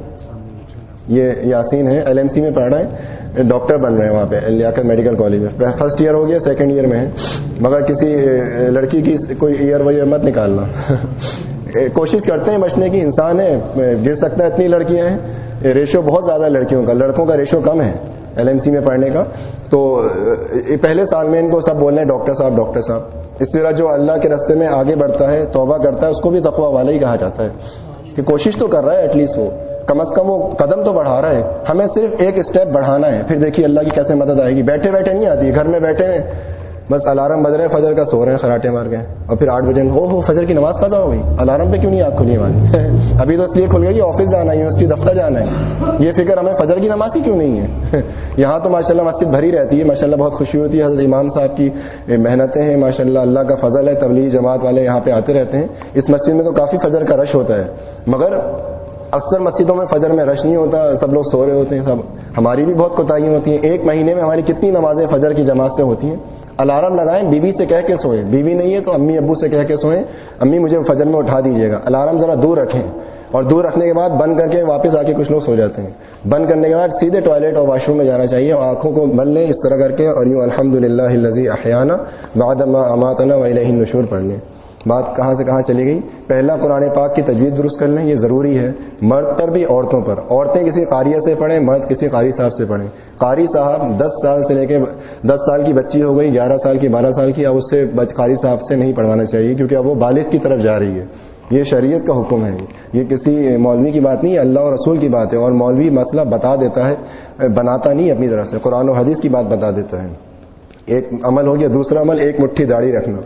[SPEAKER 1] یہ یاسین ہے، LMC میں پڑھ رہے ہیں، ڈاکٹر بن رہے ہیں وہاں پہ لیاقت میڈیکل کالج میں، فرسٹ ایئر ہو گیا، سیکنڈ ایئر میں ہے، مگر کسی لڑکی کی کوئی ایئر ویئر مت نکالنا کوشش کرتے ہیں بچنے کی، انسان ہے گر سکتا ہے، اتنی لڑکیاں ہیں، ریشو بہت زیادہ لڑکیوں کا، لڑکوں کا ریشو کم ہے LMC میں پڑھنے کا، تو پہلے سال میں ان کو سب بول رہے ہیں ڈاکٹر صاحب ڈاکٹر صاحب۔ اس طرح جو اللہ کے راستے میں آگے بڑھتا ہے، توبہ کرتا ہے، اس کو بھی تقوی والا ہی کہا جاتا ہے، کہ کوشش تو کر رہا ہے، ایٹ لیسٹ وہ کم از کم وہ قدم تو بڑھا رہا ہے، ہمیں صرف ایک اسٹیپ بڑھانا ہے، پھر دیکھیے اللہ کی کیسے مدد آئے گی۔ بیٹھے بیٹھے نہیں آتی، گھر میں بیٹھے ہیں بس الارم بج رہا ہے فجر کا، سو رہے ہیں خراٹے مار کے، اور پھر 8 بجے ہو فجر کی نماز قضا ہو گئی، الارم پہ کیوں نہیں آنکھ کھلی ہماری ابھی تو اس لیے کھل گئی آفس جانا ہے، یونیورسٹی دفتر جانا ہے، یہ فکر ہمیں فجر کی نماز ہی کیوں نہیں ہے یہاں تو ماشاءاللہ مسجد بھری رہتی ہے ماشاءاللہ، بہت خوشی ہوتی ہے، حضرت امام صاحب کی محنتیں ہیں ماشاءاللہ، اللہ کا فضل ہے، تبلیغ جماعت والے یہاں پہ آتے رہتے ہیں، اس مسجد میں تو کافی فجر کا رش ہوتا ہے، مگر اکثر مسجدوں میں فجر میں رش نہیں ہوتا، سب لوگ سو رہے ہوتے ہیں، سب ہماری بھی بہت کوتاہیاں ہوتی ہیں، ایک مہینے میں ہماری کتنی نمازیں فجر کی جماعت سے ہوتی ہیں۔ الارم لگائیں، بیوی سے کہہ کے سوئیں، بیوی نہیں ہے تو امی ابو سے کہہ کے سوئیں، امی مجھے فجر میں اٹھا دیجیے گا، الارم ذرا دور رکھیں، اور دور رکھنے کے بعد بند کر کے واپس آ کے کچھ لوگ سو جاتے ہیں، بند کرنے کے بعد سیدھے ٹوائلٹ اور واش روم میں جانا چاہیے، اور آنکھوں کو مل لیں اس طرح کر کے، اور یوں الحمدللہ الذی احیانا بعد ما اماتنا والیہ النشور پڑھ لیں۔ بات کہاں سے کہاں چلی گئی؟ پہلا قرآن پاک کی تجوید درست کر لیں، یہ ضروری ہے، مرد پر بھی عورتوں پر، عورتیں کسی قاریہ سے پڑھیں، مرد کسی قاری صاحب سے پڑھیں۔ قاری صاحب 10 سال سے لے کے 10 سال کی بچی ہو گئی، 11 سال کی 12 سال کی، اب اس سے قاری صاحب سے نہیں پڑھوانا چاہیے، کیونکہ اب وہ بالغ کی طرف جا رہی ہے، یہ شریعت کا حکم ہے، یہ کسی مولوی کی بات نہیں ہے، اللہ اور رسول کی بات ہے، اور مولوی مسئلہ بتا دیتا ہے، بناتا نہیں اپنی طرف سے، قرآن و حدیث کی بات بتا دیتا ہے۔ ایک عمل ہو گیا، دوسرا عمل ایک مٹھی داڑھی رکھنا،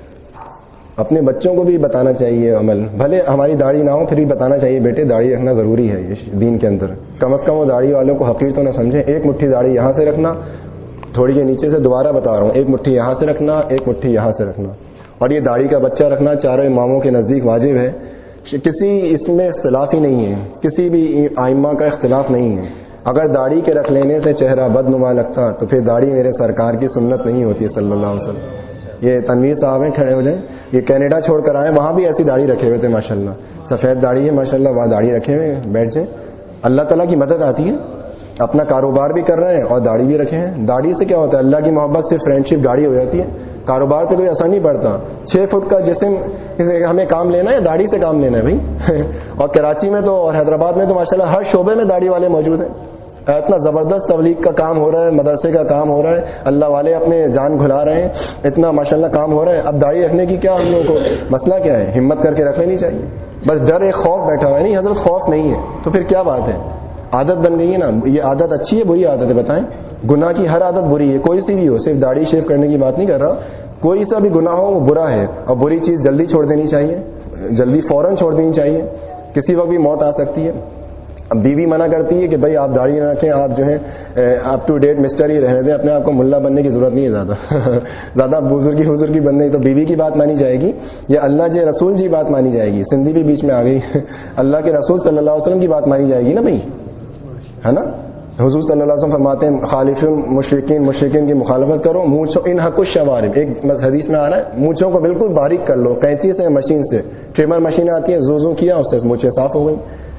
[SPEAKER 1] اپنے بچوں کو بھی بتانا چاہیے عمل، بھلے ہماری داڑھی نہ ہو پھر بھی بتانا چاہیے بیٹے داڑھی رکھنا ضروری ہے یہ دین کے اندر، کم از کم وہ داڑھی والوں کو حقیر تو نہ سمجھیں، ایک مٹھی داڑھی یہاں سے رکھنا، تھوڑی کے نیچے سے، دوبارہ بتا رہا ہوں، ایک مٹھی یہاں سے رکھنا، ایک مٹھی یہاں سے رکھنا، اور یہ داڑھی کا بچہ رکھنا چاروں اماموں کے نزدیک واجب ہے، کسی اس میں اختلاف ہی نہیں ہے، کسی بھی ائمہ کا اختلاف نہیں ہے، اگر داڑھی کے رکھ لینے سے چہرہ بدنما لگتا تو پھر داڑھی میرے سرکار کی سنت نہیں ہوتی صلی اللہ علیہ وسلم۔ یہ تنویر صاحب ہیں، کھڑے ہو جائیں۔ یہ کینیڈا چھوڑ کر آئے, وہاں بھی ایسی داڑھی رکھے ہوئے تھے ماشاءاللہ, سفید داڑھی ہے ماشاءاللہ, وہاں داڑھی رکھے ہوئے بیٹھ جائیں. اللہ تعالیٰ کی مدد آتی ہے, اپنا کاروبار بھی کر رہے ہیں اور داڑھی بھی رکھے ہیں. داڑھی سے کیا ہوتا ہے, اللہ کی محبت سے فرینڈ شپ گاڑی ہو جاتی ہے, کاروبار پہ کوئی اثر نہیں پڑتا. 6 فٹ کا جسم ہمیں کام لینا ہے, داڑھی سے کام لینا ہے بھائی. اور کراچی میں تو اور حیدرآباد میں تو ماشاءاللہ ہر شعبے میں داڑھی والے موجود ہیں. اتنا زبردست تبلیغ کا کام ہو رہا ہے, مدرسے کا کام ہو رہا ہے, اللہ والے اپنے جان کھلا رہے ہیں, اتنا ماشاءاللہ کام ہو رہا ہے. اب داڑھی رکھنے کی کیا ہم لوگوں کو مسئلہ کیا ہے, ہمت کر کے رکھ لینی چاہیے. بس ڈر ایک خوف بیٹھا ہوا ہے. نہیں حضرت خوف نہیں ہے تو پھر کیا بات ہے, عادت بن گئی ہے نا. یہ عادت اچھی ہے بری عادت ہے بتائیں؟ گناہ کی ہر عادت بری ہے, کوئی سی بھی ہو, صرف داڑھی شیو کرنے کی بات نہیں کر رہا. کوئی سا بھی گناہ ہو وہ برا ہے, اور بری چیز جلدی چھوڑ دینی چاہیے, جلدی فوراً چھوڑ دینی چاہیے. کسی وقت بھی موت آ سکتی ہے. اب بیوی منع کرتی ہے کہ بھائی آپ داڑھی نہ رکھیں, آپ جو ہے اپ ٹو ڈیٹ مسٹر ہی رہنے دیں, اپنے آپ کو ملا بننے کی ضرورت نہیں ہے زیادہ بزرگی بننے. تو بیوی کی بات مانی جائے گی یا اللہ کے رسول جی بات مانی جائے گی؟ سندھی بھی بیچ میں آ گئی. اللہ کے رسول صلی اللہ علیہ وسلم کی بات مانی جائے گی نا بھائی, ہے نا. حضور صلی اللہ علیہ وسلم فرماتے ہیں خالف مشرکین کی مخالفت کرو, مونچھوں ان حق الشوارب, ایک حدیث میں آ رہا ہے مونچھوں کو بالکل باریک کر لو, قینچی سے, مشین سے, ٹریمر مشین آتی ہے, زو کیا اس سے مونچھیں صاف ہو گئی.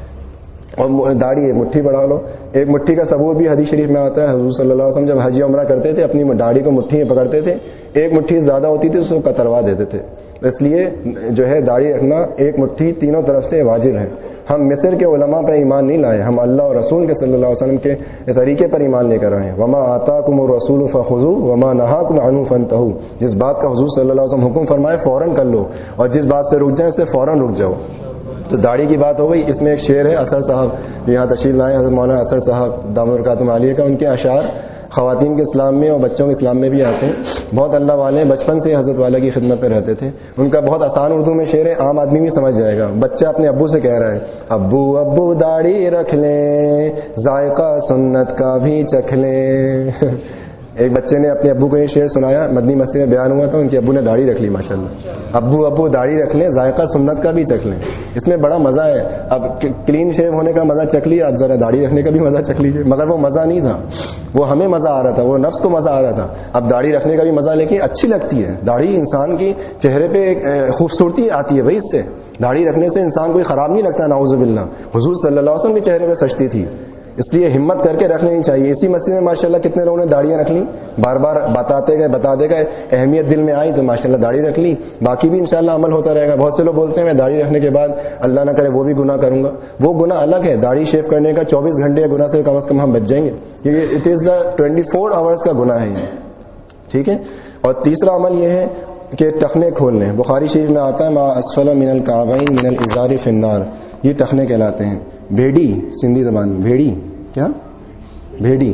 [SPEAKER 1] اور داڑھی ایک مٹھی بڑھا لو. ایک مٹھی کا ثبوت بھی حدیث شریف میں آتا ہے, حضور صلی اللہ علیہ وسلم جب حج عمرہ کرتے تھے اپنی داڑھی کو مٹھی میں پکڑتے تھے, ایک مٹھی زیادہ ہوتی تھی اس کو کتروا دیتے تھے. اس لیے جو ہے داڑھی رکھنا ایک مٹھی تینوں طرف سے واجب ہے. ہم مصر کے علماء پر ایمان نہیں لائے, ہم اللہ اور رسول کے صلی اللہ علیہ وسلم کے طریقے پر ایمان لے کر آئے ہیں. وما آتاکم الرسول فخذوہ وما نہاکم عنہ فانتہوا, جس بات کا حضور صلی اللہ علیہ وسلم حکم فرمائے فوراً کر لو, اور جس بات سے رک جائیں اس سے فوراً رک جاؤ. تو داڑھی کی بات ہو گئی. اس میں ایک شعر ہے اثر صاحب جو یہاں تشریف لائے, حضرت مولانا اثر صاحب دامت برکاتہم عالیہ کا, ان کے اشعار خواتین کے اسلام میں اور بچوں کے اسلام میں بھی آتے ہیں. بہت اللہ والے ہیں, بچپن سے حضرت والا کی خدمت میں رہتے تھے. ان کا بہت آسان اردو میں شعر ہے, عام آدمی بھی سمجھ جائے گا. بچہ اپنے ابو سے کہہ رہا ہے, ابو ابو داڑھی رکھ لیں, ذائقہ سنت کا بھی چکھ لیں. ایک بچے نے اپنے ابو کو یہ شعر سنایا, مدنی مسجد میں بیان ہوا تھا, ان کے ابو نے داڑھی رکھ لی ماشاءاللہ. ابو ابو داڑھی رکھ لیں, ذائقہ سنت کا بھی چکھ لیں. اس میں بڑا مزہ ہے. اب کلین شیو ہونے کا مزہ چکھ لیا, اب ذرا داڑھی رکھنے کا بھی مزہ چکھ لیجیے. مگر وہ مزہ نہیں تھا, وہ ہمیں مزہ آ رہا تھا, وہ نفس کو مزہ آ رہا تھا. اب داڑھی رکھنے کا بھی مزہ, لیکن اچھی لگتی ہے داڑھی. انسان کی چہرے پہ ایک خوبصورتی آتی ہے بھائی اس سے. داڑھی رکھنے سے انسان کوئی خراب نہیں لگتا, نعوذ باللہ. حضور صلی اللہ علیہ وسلم کے چہرے پہ سجتی تھی, اس لیے ہمت کر کے رکھ لینی چاہیے. اسی مسجد میں ماشاءاللہ کتنے لوگوں نے داڑیاں رکھ لی, بار بار بتاتے گئے, اہمیت دل میں آئی تو ماشاءاللہ داڑھی رکھ لی. باقی بھی انشاءاللہ عمل ہوتا رہے گا. بہت سے لوگ بولتے ہیں میں داڑھی رکھنے کے بعد اللہ نہ کرے وہ بھی گناہ کروں گا. وہ گناہ الگ ہے. داڑھی شیو کرنے کا 24 گھنٹے گناہ سے کم از کم ہم بچ جائیں گے, کیونکہ اٹ از دا 24 آورز کا گناہ ہے یہ, ٹھیک ہے. اور تیسرا عمل یہ ہے کہ ٹخنے کھول لیں. بخاری شریف میں آتا ہے ما اسفل من الکعبین من الازار فی النار, یہ ٹخنے کہلاتے ہیں. بھیڑی سندھی زبان میں بھیڑی, کیا بھیڑی,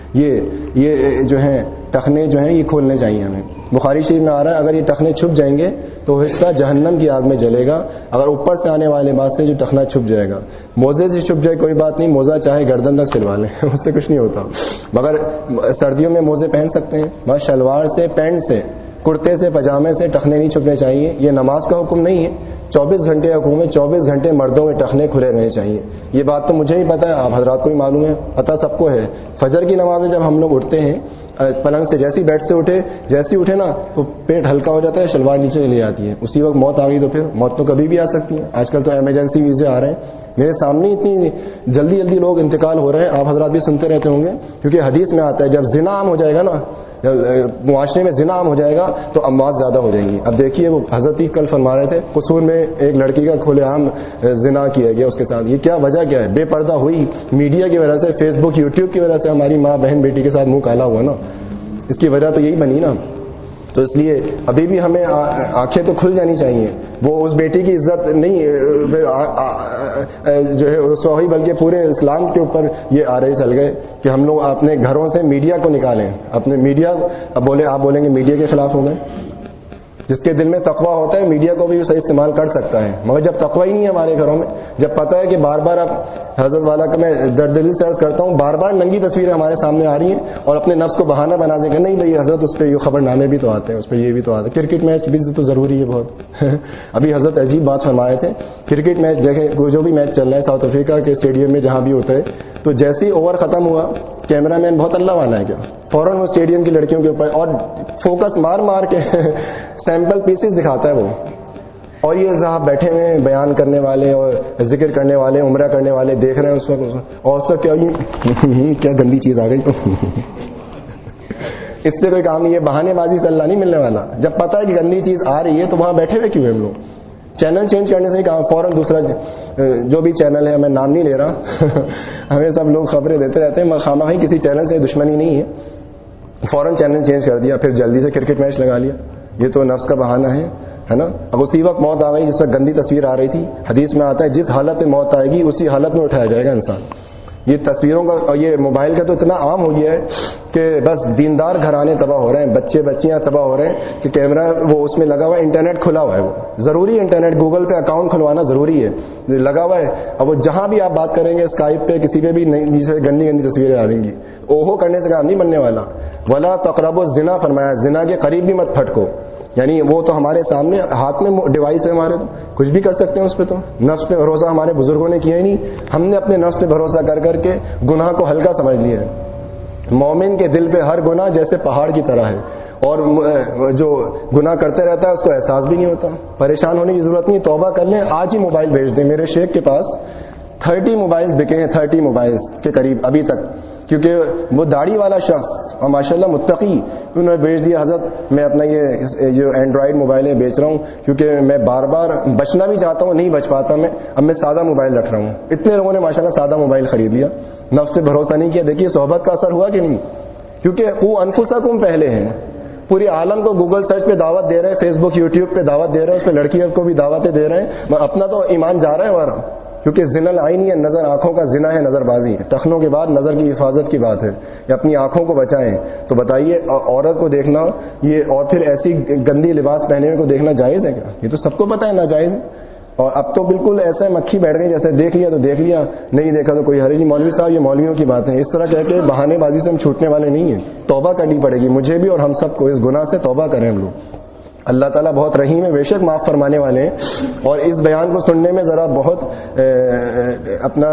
[SPEAKER 1] یہ جو ہیں ٹخنے جو ہیں یہ کھولنے چاہیے ہمیں. بخاری شریف میں آ رہا ہے اگر یہ ٹخنے چھپ جائیں گے تو حصہ جہنم کی آگ میں جلے گا. اگر اوپر سے آنے والے بات سے جو ٹخنا چھپ جائے گا, موزے سے چھپ جائے کوئی بات نہیں, موزہ چاہے گردن تک سلوا لیں اس سے کچھ نہیں ہوتا. مگر سردیوں میں موزے پہن سکتے ہیں, بس شلوار سے, پینٹ سے, کرتے سے, پاجامے سے ٹخنے نہیں چھپنے چاہیے. یہ نماز کا حکم نہیں ہے, 24 گھنٹے حکم ہے, 24 گھنٹے مردوں کے ٹخنے کھلے رہنے چاہیے. یہ بات تو مجھے نہیں پتا ہے, آپ حضرات کو بھی معلوم ہے, پتہ سب کو ہے. فجر کی نماز میں جب ہم لوگ اٹھتے ہیں پلنگ سے, جیسی بیڈ سے جیسی اٹھے نا تو پیٹ ہلکا ہو جاتا ہے, شلوار نیچے چلی جاتی ہے. اسی وقت موت آ گئی تو پھر موت تو کبھی بھی آ سکتی ہے. آج کل تو ایمرجنسی ویزے آ رہے ہیں, میرے سامنے اتنی جلدی لوگ انتقال ہو رہے ہیں. آپ حضرات بھی سنتے رہتے ہوں گے, کیونکہ حدیث میں آتا ہے جب زنا عام ہو جائے گا نا, معاشرے میں زنا عام ہو جائے گا تو اموات زیادہ ہو جائیں گی. اب دیکھیے وہ حضرت ہی کل فرما رہے تھے, قصور میں ایک لڑکی کا کھلے عام زنا کیا گیا اس کے ساتھ. یہ کیا وجہ کیا ہے؟ بے پردہ ہوئی, میڈیا کی وجہ سے, فیس بک یوٹیوب کی وجہ سے ہماری ماں بہن بیٹی کے ساتھ منہ کالا ہوا نا, اس کی وجہ تو یہی بنی نا. تو اس لیے ابھی بھی ہمیں آنکھیں تو کھل جانی چاہیے. وہ اس بیٹی کی عزت نہیں جو ہے رسوا ہوئی, بلکہ پورے اسلام کے اوپر یہ آ رہے چل گئے کہ ہم لوگ اپنے گھروں سے میڈیا کو نکالیں. اپنے میڈیا, اب آپ بولیں گے میڈیا کے خلاف ہو گئے. جس کے دل میں تقویٰ ہوتا ہے میڈیا کو بھی صحیح استعمال کر سکتا ہے. مگر جب تقویٰ ہی نہیں ہے ہمارے گھروں میں, جب پتہ ہے کہ بار بار اب حضرت والا کا میں دردلی سے عرض کرتا ہوں, بار بار ننگی تصویریں ہمارے سامنے آ رہی ہیں اور اپنے نفس کو بہانہ بنا دیں کہ نہیں بھائی حضرت اس پہ یہ خبر نامے بھی تو آتے ہیں, اس پہ یہ بھی تو آتے ہیں. کرکٹ میچ بھی تو ضروری ہے بہت. ابھی حضرت عجیب بات فرمائے تھے, کرکٹ میچ دیکھیں, جو بھی میچ چل رہا ہے ساؤتھ افریقہ کے اسٹیڈیم میں جہاں بھی ہوتا ہے, تو جیسے ہی اوور ختم ہوا, کیمرہ مین بہت اللہ والا ہے کیا, فوراً وہ اسٹیڈیم کی لڑکیوں کے اوپر اور فوکس مار کے سیمپل پیسز دکھاتا ہے وہ. اور یہ صاحب بیٹھے ہوئے ہیں بیان کرنے والے اور ذکر کرنے والے, عمرہ کرنے والے, دیکھ رہے ہیں اس وقت, اور اس وقت کیا گندی چیز آ گئی. اس سے کوئی کام نہیں. یہ بہانے بازی سے اللہ نہیں ملنے والا. جب پتہ ہے کہ گندی چیز آ رہی ہے تو وہاں بیٹھے ہوئے کیوں ہیں ہم لوگ؟ چینل چینج کرنے سے ہی کہا فوراً دوسرا جو بھی چینل ہے, میں نام نہیں لے رہا, ہمیں سب لوگ خبریں دیتے رہتے ہیں, خامہ ہی کسی چینل سے دشمنی نہیں ہے, فوراً چینل چینج کر دیا, پھر جلدی سے کرکٹ میچ لگا لیا. یہ تو نفس کا بہانہ ہے نا. اب اسی وقت موت آ گئی جس وقت گندی تصویر آ رہی تھی. حدیث میں آتا ہے جس حالت میں موت آئے گی اسی حالت میں اٹھایا جائے گا انسان. یہ تصویروں کا اور یہ موبائل کا تو اتنا عام ہو گیا ہے کہ بس دیندار گھرانے تباہ ہو رہے ہیں, بچے بچیاں تباہ ہو رہے ہیں کہ کیمرہ وہ اس میں لگا ہوا ہے, انٹرنیٹ کھلا ہوا ہے, وہ ضروری ہے, انٹرنیٹ گوگل پہ اکاؤنٹ کھلوانا ضروری ہے, لگا ہوا ہے. اب وہ جہاں بھی آپ بات کریں گے اسکائپ پہ کسی پہ بھی جسے گندی گندی تصویریں آ رہیں گی. اوہو کرنے سے کام نہیں بننے والا. ولا تقربوا الزنا فرمایا, زنا کے قریب بھی مت پھٹکو. یعنی وہ تو ہمارے سامنے ہاتھ میں ڈیوائس ہے ہمارے, تو کچھ بھی کر سکتے ہیں اس پہ. تو نفس پہ بھروسہ ہمارے بزرگوں نے کیا ہی نہیں, ہم نے اپنے نفس پہ بھروسہ کر کر کے گناہ کو ہلکا سمجھ لیا ہے. مومن کے دل پہ ہر گناہ جیسے پہاڑ کی طرح ہے, اور جو گناہ کرتے رہتا ہے اس کو احساس بھی نہیں ہوتا. پریشان ہونے کی ضرورت نہیں, توبہ کر لیں. آج ہی موبائل بھیج دیں. میرے شیخ کے پاس 30 موبائل بکے ہیں, 30 موبائل کے قریب ابھی تک, کیونکہ وہ داڑھی والا شخص اور ماشاءاللہ متقی, انہوں نے بھیج دیا حضرت میں اپنا یہ جو اینڈرائڈ موبائل ہے بیچ رہا ہوں کیونکہ میں بار بار بچنا بھی چاہتا ہوں, نہیں بچ پاتا میں, اب میں سادہ موبائل رکھ رہا ہوں. اتنے لوگوں نے ماشاءاللہ سادہ موبائل خرید لیا, نفس سے بھروسہ نہیں کیا. دیکھیے صحبت کا اثر ہوا کہ نہیں, کیونکہ وہ انفسکم پہلے ہیں. پورے عالم کو گوگل سرچ پہ دعوت دے رہے ہیں, فیس بک یوٹیوب پہ دعوت دے رہے ہیں, اس پہ لڑکیوں کو بھی دعوتیں دے رہے ہیں. اپنا تو ایمان جا رہا ہے ہمارا, کیونکہ زنا العین ہے, نظر آنکھوں کا زنا ہے, نظر بازی ہے. ٹخنوں کے بعد نظر کی حفاظت کی بات ہے, یا اپنی آنکھوں کو بچائیں. تو بتائیے عورت کو دیکھنا یہ اور پھر ایسی گندی لباس پہنے ہوئے کو دیکھنا جائز ہے کیا؟ یہ تو سب کو پتہ ہے ناجائز. اور اب تو بالکل ایسا مکھی بیٹھ گئی جیسے دیکھ لیا تو دیکھ لیا, نہیں دیکھا تو کوئی حرج نہیں. مولوی صاحب یہ مولویوں کی بات ہے, اس طرح کہہ کے بہانے بازی سے ہم چھوٹنے والے نہیں ہیں. توبہ کرنی پڑے گی مجھے بھی اور ہم سب کو, اس گناہ سے توبہ کریں ہم لوگ. اللہ تعالیٰ بہت رحیم ہے, بے شک معاف فرمانے والے ہیں. اور اس بیان کو سننے میں ذرا بہت اپنا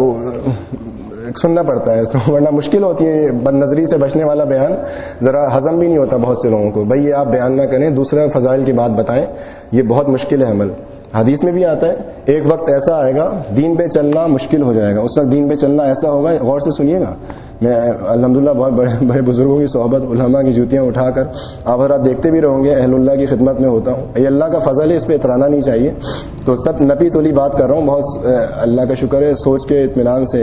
[SPEAKER 1] سننا پڑتا ہے, ورنہ مشکل ہوتی ہے. بد نظری سے بچنے والا بیان ذرا ہضم بھی نہیں ہوتا بہت سے لوگوں کو. بھائی یہ آپ بیان نہ کریں, دوسرے فضائل کی بات بتائیں, یہ بہت مشکل ہے عمل. حدیث میں بھی آتا ہے ایک وقت ایسا آئے گا دین پہ چلنا مشکل ہو جائے گا. اس وقت دین پہ چلنا ایسا ہوگا, غور سے سنیے گا. میں الحمدللہ بہت بڑے بزرگوں کی صحبت, علماء کی جوتیاں اٹھا کر آپ حضرات دیکھتے بھی رہوں گے, اہل اللہ کی خدمت میں ہوتا ہوں. یہ اللہ کا فضل ہے, اس پہ اترانا نہیں چاہیے. تو سب نپی تولی بات کر رہا ہوں, بہت اللہ کا شکر ہے سوچ کے اطمینان سے.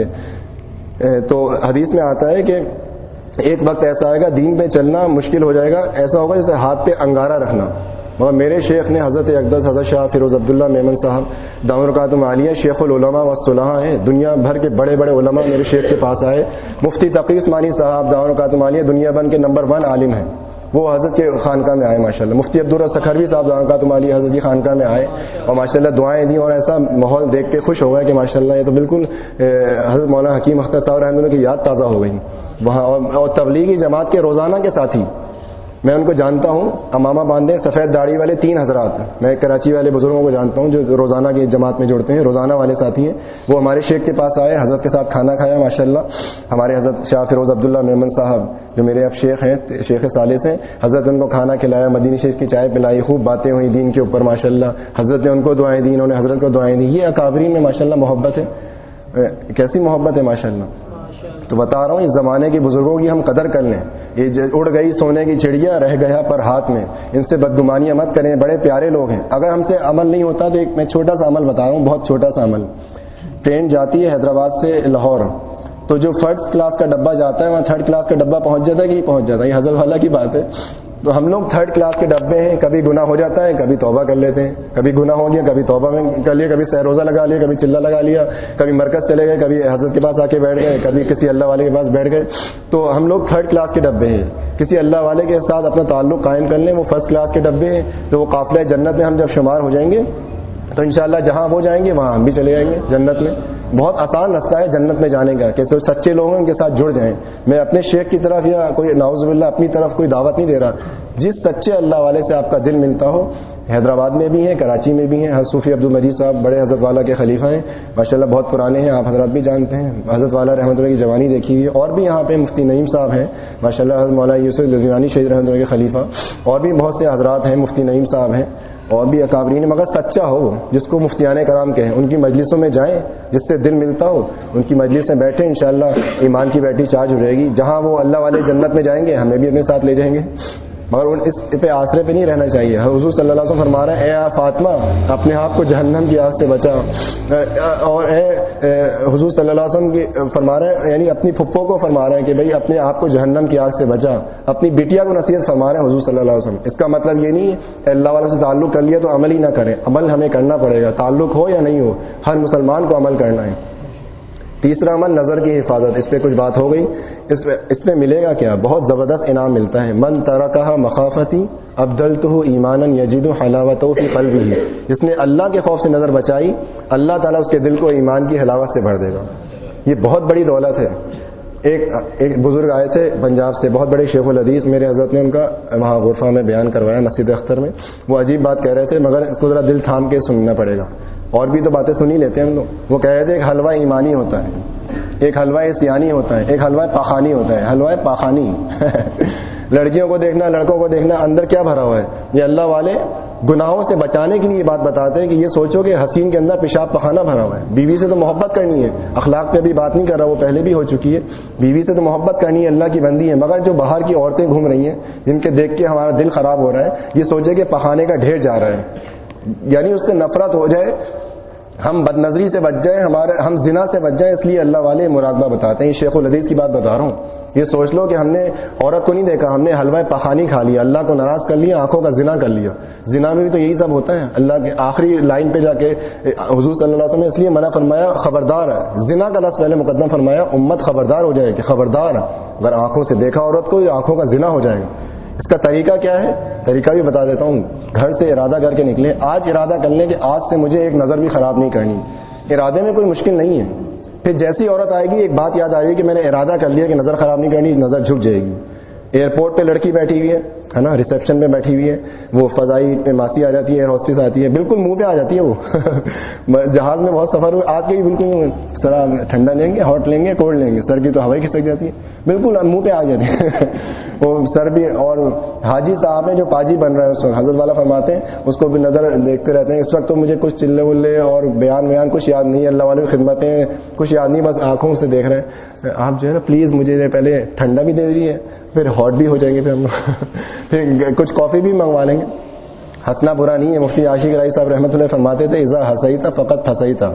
[SPEAKER 1] تو حدیث میں آتا ہے کہ ایک وقت ایسا آئے گا دین پہ چلنا مشکل ہو جائے گا. ایسا ہوگا جیسے ہاتھ پہ انگارہ رکھنا. مگر میرے شیخ نے حضرت اقدس حضرت شاہ فیروز عبداللہ میمن صاحب دامت برکاتہم عالیہ شیخ العلماء والصلحاء ہیں. دنیا بھر کے بڑے بڑے علماء میرے شیخ کے پاس آئے. مفتی تقی عثمانی صاحب دامت برکاتہم عالیہ دنیا بھر کے نمبر 1 عالم ہیں, وہ حضرت کے خانقاہ میں آئے ماشاءاللہ. مفتی عبدالرحمن سکھروی صاحب دامت برکاتہم عالیہ حضرت کی خانقاہ میں آئے اور ماشاءاللہ دعائیں دیں. اور ایسا ماحول دیکھ کے خوش ہو گئے کہ ماشاءاللہ یہ تو بالکل حضرت مولانا حکیم اختر صاحب رحمۃ اللہ کی یاد تازہ ہو گئی وہاں. اور تبلیغی جماعت کے روزانہ کے ساتھی میں ان کو جانتا ہوں, امامہ باندھے سفید داڑھی والے 3 حضرات. میں کراچی والے بزرگوں کو جانتا ہوں جو روزانہ کی جماعت میں جڑتے ہیں, روزانہ والے ساتھی ہیں. وہ ہمارے شیخ کے پاس آئے, حضرت کے ساتھ کھانا کھایا ماشاءاللہ. ہمارے حضرت شاہ فیروز عبداللہ میمن صاحب جو میرے اب شیخ ہیں, شیخ ثالث ہیں, حضرت ان کو کھانا کھلایا, مدینی شریف کی چائے پلائی, خوب باتیں ہوئی دین کے اوپر ماشاءاللہ. حضرت نے ان کو دعائیں دی, انہوں نے حضرت کو دعائیں دی. یہ اکابرین میں ماشاءاللہ محبت ہے, کیسی محبت ہے ماشاءاللہ. تو بتا رہا ہوں اس زمانے کے بزرگوں کی ہم قدر کر لیں. یہ اڑ گئی سونے کی چڑیا, رہ گیا پر ہاتھ میں, ان سے بدگمانیاں مت کریں, بڑے پیارے لوگ ہیں. اگر ہم سے عمل نہیں ہوتا تو ایک میں چھوٹا سا عمل بتا رہا ہوں, بہت چھوٹا سا عمل. ٹرین جاتی ہے حیدرآباد سے لاہور, تو جو فرسٹ کلاس کا ڈبہ جاتا ہے وہاں 3rd کلاس کا ڈبہ پہنچ جاتا ہے کہ نہیں پہنچ جاتا, یہ حضرت والا کی بات ہے. تو ہم لوگ 3rd کلاس کے ڈبے ہیں, کبھی گناہ ہو جاتا ہے, کبھی توبہ کر لیتے ہیں. کبھی گناہ ہو گیا, کبھی توبہ میں کر لیا, کبھی سہ روزہ لگا لیا, کبھی چلہ لگا لیا, کبھی مرکز چلے گئے, کبھی حضرت کے پاس آ کے بیٹھ گئے, کبھی کسی اللہ والے کے پاس بیٹھ گئے. تو ہم لوگ 3rd کلاس کے ڈبے ہیں. کسی اللہ والے کے ساتھ اپنا تعلق قائم کر لیں, وہ 1st کلاس کے ڈبے ہیں. تو وہ قافلہ جنت میں ہم جب شمار ہو جائیں گے تو انشاءاللہ جہاں وہ جائیں گے وہاں ہم بھی چلے جائیں گے جنت میں. بہت آسان رستہ ہے جنت میں جانے کا, کہ سچے لوگ ہیں ان کے ساتھ جڑ جائیں. میں اپنے شیخ کی طرف یا کوئی نعوذ باللہ اپنی طرف کوئی دعوت نہیں دے رہا. جس سچے اللہ والے سے آپ کا دل ملتا ہو حیدرآباد میں بھی ہیں، کراچی میں بھی ہیں. حضرت صوفی عبد المجید صاحب بڑے حضرت والا کے خلیفہ ہیں ماشاءاللہ، بہت پرانے ہیں، آپ حضرات بھی جانتے ہیں. حضرت والا رحمۃ اللہ کی جوانی دیکھی ہوئی ہے. اور بھی یہاں پہ مفتی نعیم صاحب ہیں ماشاءاللہ، حضرت مولانا یوسف لدھیانوی شہید رحمۃ اللہ کے خلیفہ. اور بھی بہت سے حضرات ہیں، مفتی نعیم صاحب ہیں اور بھی اکابرین، مگر سچا ہو جس کو مفتیان کرام کہیں. ان کی مجلسوں میں جائیں جس سے دل ملتا ہو، ان کی مجلس میں بیٹھیں، انشاءاللہ ایمان کی بیٹری چارج ہو جائے گی. جہاں وہ اللہ والے جنت میں جائیں گے ہمیں بھی اپنے ساتھ لے جائیں گے. مگر اس پہ آسرے پہ نہیں رہنا چاہیے. حضور صلی اللہ علیہ وسلم فرما رہے ہیں، اے فاطمہ اپنے آپ کو جہنم کی آگ سے بچا. اور اے حضور صلی اللہ علیہ وسلم کی فرما رہے ہیں، یعنی اپنی پھپھو کو فرما رہے ہیں کہ بھئی اپنے آپ کو جہنم کی آگ سے بچا. اپنی بیٹیا کو نصیحت فرما رہے ہیں حضور صلی اللہ علیہ وسلم. اس کا مطلب یہ نہیں ہے اللہ والوں سے تعلق کر لیا تو عمل ہی نہ کریں. عمل ہمیں کرنا پڑے گا، تعلق ہو یا نہیں ہو، ہر مسلمان کو عمل کرنا ہے. تیسرا عمل نظر کی حفاظت. اس پہ کچھ بات ہو گئی. اس میں ملے گا کیا؟ بہت زبردست انعام ملتا ہے. من ترکہ مخافتی ابدلتہ ایمانا یجد حلاوتہ فی قلبہ. جس نے اللہ کے خوف سے نظر بچائی، اللہ تعالیٰ اس کے دل کو ایمان کی حلاوت سے بھر دے گا. یہ بہت بڑی دولت ہے. ایک بزرگ آئے تھے پنجاب سے، بہت بڑے شیخ الحدیث، میرے حضرت نے ان کا وہاں غرفہ میں بیان کروایا مسجد اختر میں. وہ عجیب بات کہہ رہے تھے، مگر اس کو ذرا دل تھام کے سننا پڑے گا. اور بھی تو باتیں سنی لیتے ہیں ہم لوگ. وہ کہہ رہے تھے ایک حلوہ ایمانی ہوتا ہے، ایک حلوہ استیانی ہوتا ہے، ایک حلوہ پاخانی ہوتا ہے. حلوہ پاخانی لڑکیوں کو دیکھنا، لڑکوں کو دیکھنا، اندر کیا بھرا ہوا ہے. یہ اللہ والے گناہوں سے بچانے کے لیے یہ بات بتاتے ہیں کہ یہ سوچو کہ حسین کے اندر پیشاب پخانہ بھرا ہوا ہے. بیوی سے تو محبت کرنی ہے، اخلاق پہ بھی بات نہیں کر رہا، وہ پہلے بھی ہو چکی ہے. بیوی سے تو محبت کرنی ہے، اللہ کی بندی ہے. مگر جو باہر کی عورتیں گھوم رہی ہیں جن کے دیکھ کے ہمارا دل خراب ہو رہا ہے، یہ سوچے کہ پخانے کا ڈھیر جا رہا ہے، یعنی اس سے نفرت ہو جائے، ہم بد نظری سے بچ جائیں، ہم زنا سے بچ جائیں. اس لیے اللہ والے مراقبہ بتاتے ہیں. یہ شیخ الحدیث کی بات بتا رہا ہوں. یہ سوچ لو کہ ہم نے عورت کو نہیں دیکھا، ہم نے حلوہ پخانی کھا لیا، اللہ کو ناراض کر لیا، آنکھوں کا زنا کر لیا. زنا میں بھی تو یہی سب ہوتا ہے. اللہ کے آخری لائن پہ جا کے حضور صلی اللہ علیہ وسلم نے اس لیے منع فرمایا، خبردار ہے. زنا کا لفظ پہلے مقدم فرمایا، امت خبردار ہو جائے کہ خبردار اگر آنکھوں سے دیکھا عورت کو، یہ آنکھوں کا زنا ہو جائے گا. اس کا طریقہ کیا ہے؟ طریقہ بھی بتا دیتا ہوں. گھر سے ارادہ کر کے نکلیں. آج ارادہ کر لیں کہ آج سے مجھے ایک نظر بھی خراب نہیں کرنی. ارادے میں کوئی مشکل نہیں ہے. پھر جیسی عورت آئے گی ایک بات یاد آئے گی کہ میں نے ارادہ کر لیا کہ نظر خراب نہیں کرنی، نظر جھک جائے گی. ایئرپورٹ پہ لڑکی بیٹھی ہوئی ہے نا، ریسیپشن پہ بیٹھی ہوئی ہے، وہ فضائی پہ ماسی آ جاتی ہے، ایئر ہوسٹس آتی ہے، بالکل منہ پہ آ جاتی ہے. وہ جہاز میں بہت سفر ہوئے، آج کے بھی بالکل سر ٹھنڈا لیں گے، ہاٹ لیں گے، کولڈ لیں گے، سر کی تو ہوائی کھسک جاتی ہے، بالکل منہ پہ آ جاتی ہے. وہ سر بھی. اور حاجی صاحب نے جو پاجی بن رہا ہے اس وقت، حضرت والا فرماتے ہیں اس کو بھی نظر دیکھتے رہتے ہیں. اس وقت تو مجھے کچھ چلے ولے اور بیان کچھ یاد نہیں ہے، اللہ والے کی خدمتیں کچھ یاد نہیں، بس آنکھوں سے دیکھ رہے ہیں. آپ جو ہے نا پلیز مجھے پہلے ٹھنڈا بھی دے دیجیے، پھر ہاٹ بھی ہو جائیں گے، پھر ہم پھر کچھ کافی بھی منگوا لیں گے. ہنسنا برا نہیں ہے. مفتی عاشق رائی صاحب رحمۃ اللہ فرماتے تھے اذا ہنسیتا فقط پھنسیتا.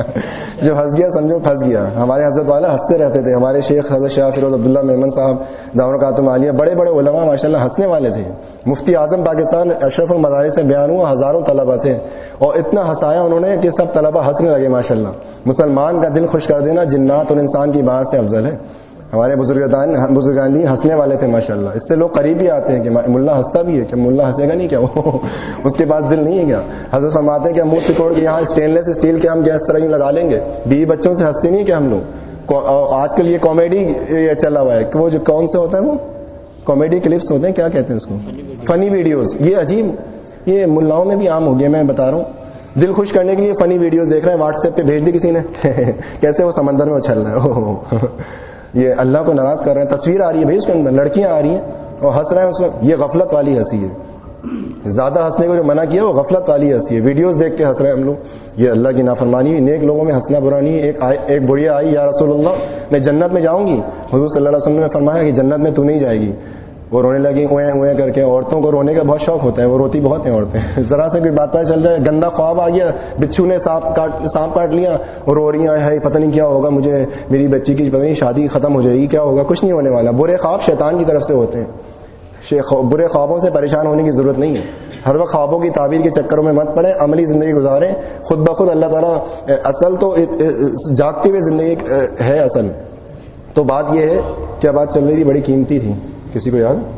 [SPEAKER 1] جو ہنس گیا سمجھو پھنس گیا. ہمارے حضرت والا ہنستے رہتے تھے. ہمارے شیخ حضرت شاہ فیروز عبداللہ میمن صاحب دامرکاتم عالیہ، بڑے بڑے علماء ماشاءاللہ ہنسنے والے تھے. مفتی اعظم پاکستان اشرف المدارس سے بیان ہوا، ہزاروں طلبہ تھے اور اتنا ہنسایا انہوں نے کہ سب طلبہ ہنسنے لگے. ماشاءاللہ مسلمان کا دل خوش کر دینا جنات اور انسان کی بات سے افضل ہے. ہمارے بزرگان بھی ہنسنے والے تھے ماشاءاللہ. اس سے لوگ قریب بھی آتے ہیں کہ ملا ہنستا بھی ہے، کہ ملا ہنسے گا نہیں کیا، وہ اس کے پاس دل نہیں ہے کیا. حضرت فرماتے ہیں کہ منہ سکوڑ کے یہاں اسٹینلیس اسٹیل کے ہم گیس طرح ہی لگا لیں گے. بیوی بچوں سے ہنستے نہیں کہ ہم لوگ. آج کل یہ کامیڈی چلا ہوا ہے کہ وہ جو کون سے ہوتا ہے، وہ کامیڈی کلپس ہوتے ہیں، کیا کہتے ہیں اس کو، فنی ویڈیوز. یہ عجیب، یہ ملاؤں میں بھی عام ہو گیا. میں بتا رہا ہوں، دل خوش کرنے کے لیے فنی ویڈیوز دیکھ رہے ہیں، واٹس ایپ پہ بھیج دی کسی نے، کیسے وہ سمندر میں اچھل رہا ہے. یہ اللہ کو ناراض کر رہے ہیں. تصویر آ رہی ہے بھائی اس کے اندر، لڑکیاں آ رہی ہیں اور ہنس رہے ہیں اس وقت. یہ غفلت والی ہنسی ہے. زیادہ ہنسنے کو جو منع کیا وہ غفلت والی ہنسی ہے. ویڈیوز دیکھ کے ہنس رہے ہیں ہم لوگ، یہ اللہ کی نافرمانی ہے. نیک لوگوں میں ہنسنا برا نہیں ہے. ایک بڑھیا آئی، یا رسول اللہ میں جنت میں جاؤں گی. حضور صلی اللہ علیہ وسلم نے فرمایا کہ جنت میں تو نہیں جائے گی. وہ رونے لگی اویں اویں کر کے. عورتوں کو رونے کا بہت شوق ہوتا ہے، وہ روتی بہت ہیں عورتیں. ذرا سے کوئی بات پتہ چل جائے، گندا خواب آ گیا، بچھو نے سانپ کاٹ لیا اور رو رہی ہیں، پتہ نہیں کیا ہوگا مجھے، میری بچی کی پتہ نہیں شادی ختم ہو جائے گی، کیا ہوگا. کچھ نہیں ہونے والا. برے خواب شیطان کی طرف سے ہوتے ہیں. برے خوابوں سے پریشان ہونے کی ضرورت نہیں ہے. ہر وقت خوابوں کی تعبیر کے چکروں میں مت پڑے، عملی زندگی گزاریں. خود بخود اللہ تعالیٰ اصل تو جاگتی ہوئی زندگی ہے اصل. تو بات یہ ہے، کیا بات چل رہی تھی، بڑی قیمتی تھی، کسی کو یاد؟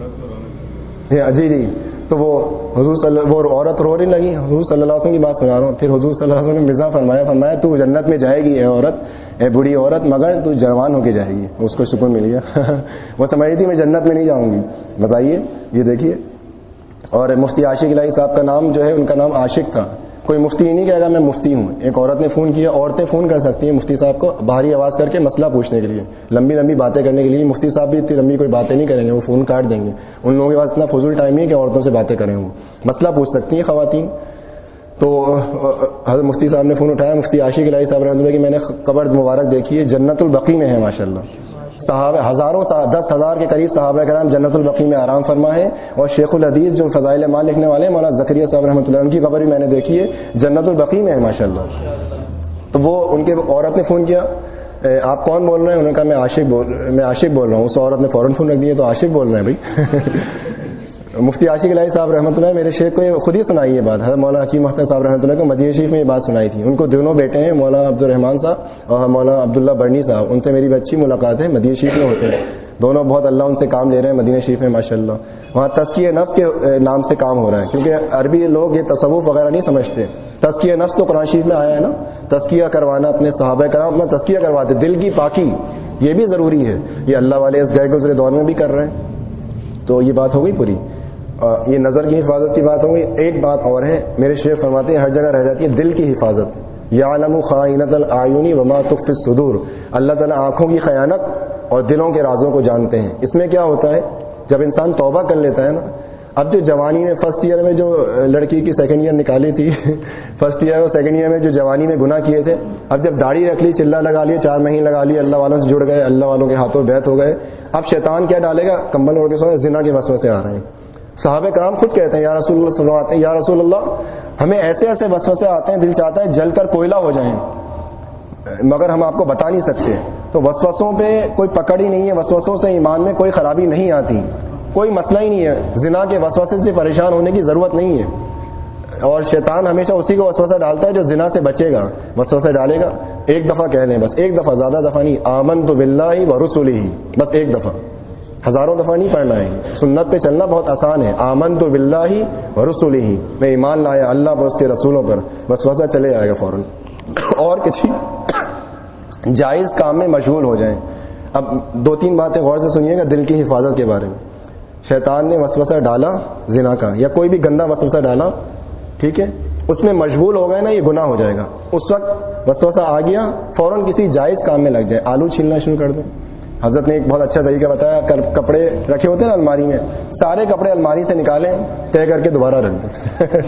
[SPEAKER 1] جی. تو وہ وہ عورت رو رہی لگی. حضور صلی اللہ علیہ وسلم کی بات سنا رہا ہوں. پھر حضور صلی اللہ علیہ وسلم نے مزاح فرمایا تو جنت میں جائے گی اے عورت، اے بوڑھی عورت، مگر تو جوان ہو کے جائے گی. اس کو سکون مل گیا. وہ سمجھ رہی تھی میں جنت میں نہیں جاؤں گی. بتائیے، یہ دیکھیے اور مفتی عاشق الہی صاحب کا نام جو ہے، ان کا نام عاشق تھا. کوئی مفتی نہیں کہے گا میں مفتی ہوں. ایک عورت نے فون کیا، عورتیں فون کر سکتی ہیں مفتی صاحب کو بھاری آواز کر کے مسئلہ پوچھنے کے لیے، لمبی لمبی باتیں کرنے کے لیے. مفتی صاحب بھی اتنی لمبی کوئی باتیں نہیں کریں گے، وہ فون کاٹ دیں گے. ان لوگوں کے پاس اتنا فضول ٹائم نہیں ہے کہ عورتوں سے باتیں کریں. وہ مسئلہ پوچھ سکتی ہیں خواتین. تو حضرت مفتی صاحب نے فون اٹھایا، مفتی عاشق الہی صاحب رحمۃ اللہ کی میں نے قبر مبارک دیکھی ہے، جنت البقیع میں ہے ماشاءاللہ. صحابہ ہزاروں 10,000 کے قریب صحابہ کرام جنت البقیع میں آرام فرما ہے. اور شیخ الحدیث جو فضائل اعمال لکھنے والے ہیں مولانا زکریا صاحب رحمۃ اللہ، ان کی قبر بھی میں نے دیکھی ہے، جنت البقیع میں ہے ماشاءاللہ. تو وہ ان کے عورت نے فون کیا، آپ کون بول رہے ہیں؟ انہوں نے کہا میں عاشق بول رہا ہوں. اس عورت نے فوراً فون رکھ دیا، تو عاشق بول رہے ہیں بھائی. مفتی عاشق الہی صاحب رحمۃ اللہ میرے شیخ کو خود ہی سنائی یہ بات. حضرت مولانا حکیم اختر صاحب رحمۃ اللہ کو مدینہ شریف میں یہ بات سنائی تھی. ان کو دونوں بیٹے ہیں، مولانا عبد الرحمان صاحب اور مولانا عبداللہ برنی صاحب. ان سے میری اچھی ملاقات ہے، مدینہ شریف میں ہوتے ہیں دونوں. بہت اللہ ان سے کام لے رہے ہیں مدینہ شریف میں ماشاءاللہ. وہاں تزکیہ نفس کے نام سے کام ہو رہا ہے، کیونکہ عربی لوگ یہ تصوف وغیرہ نہیں سمجھتے. تزکیہ نفس تو قرآن شریف میں آیا ہے نا، تزکیہ کروانا، اپنے صحابہ کرام اپنا تزکیہ کرواتے، دل کی پاکی یہ بھی ضروری ہے. یہ اللہ والے اس گئے گزرے دور میں بھی کر رہے ہیں. تو یہ بات ہو گئی پوری. یہ نظر کی حفاظت کی بات ہوگی. ایک بات اور ہے، میرے شیخ فرماتے ہیں ہر جگہ رہ جاتی ہے دل کی حفاظت. یعلم خائنۃ الاعین وما تخفی الصدور. اللہ تعالیٰ آنکھوں کی خیانت اور دلوں کے رازوں کو جانتے ہیں. اس میں کیا ہوتا ہے، جب انسان توبہ کر لیتا ہے نا. اب جو جوانی میں فرسٹ ایئر میں جو لڑکی کی سیکنڈ ایئر نکالی تھی فرسٹ ایئر اور سیکنڈ ایئر میں جو جوانی میں گناہ کیے تھے، اب جب داڑھی رکھ لی، چلا لگا لی، 4 مہینے لگا لی، اللہ والوں سے جڑ گئے، اللہ والوں کے ہاتھوں بیعت ہو گئے، اب شیطان کیا ڈالے گا، کمبل اوڑھ کے سوئے، زنا کے وسوسے آ رہے ہیں. صحابہ کرام خود کہتے ہیں یا رسول اللہ صلی اللہ علیہ وسلم، یا رسول اللہ ہمیں ایسے ایسے وسوسے آتے ہیں، دل چاہتا ہے جل کر کوئلہ ہو جائیں، مگر ہم آپ کو بتا نہیں سکتے. تو وسوسوں پہ کوئی پکڑ ہی نہیں ہے، وسوسوں سے ایمان میں کوئی خرابی نہیں آتی، کوئی مسئلہ ہی نہیں ہے. زنا کے وسوسے سے پریشان ہونے کی ضرورت نہیں ہے. اور شیطان ہمیشہ اسی کو وسوسہ ڈالتا ہے جو زنا سے بچے گا. وسوسہ ڈالے گا، ایک دفعہ کہہ لیں، بس ایک دفعہ، زیادہ دفعہ نہیں. آمنت باللہ ورسولہ، بس ایک دفعہ، ہزاروں دفعہ نہیں پڑھنا ہے. سنت پہ چلنا بہت آسان ہے. آمنت باللہ ورسولہ، میں ایمان لایا اللہ پر، اس کے رسولوں پر، بس وسوسہ چلے جائے گا فوراً. اور کسی جائز کام میں مشغول ہو جائیں. اب 2-3 باتیں غور سے سنیے گا دل کی حفاظت کے بارے میں. شیطان نے وسوسہ ڈالا زنا کا، یا کوئی بھی گندا وسوسہ ڈالا، ٹھیک ہے، اس میں مشغول ہو گئے نا، یہ گناہ ہو جائے گا. اس وقت وسوسہ آ گیا، فوراً کسی جائز کام میں لگ جائے. آلو چھیلنا شروع کر دیں. حضرت نے ایک بہت اچھا طریقہ بتایا، کپڑے رکھے ہوتے ہیں نا الماری میں، سارے کپڑے الماری سے نکالیں، طے کر کے دوبارہ رکھ دیں.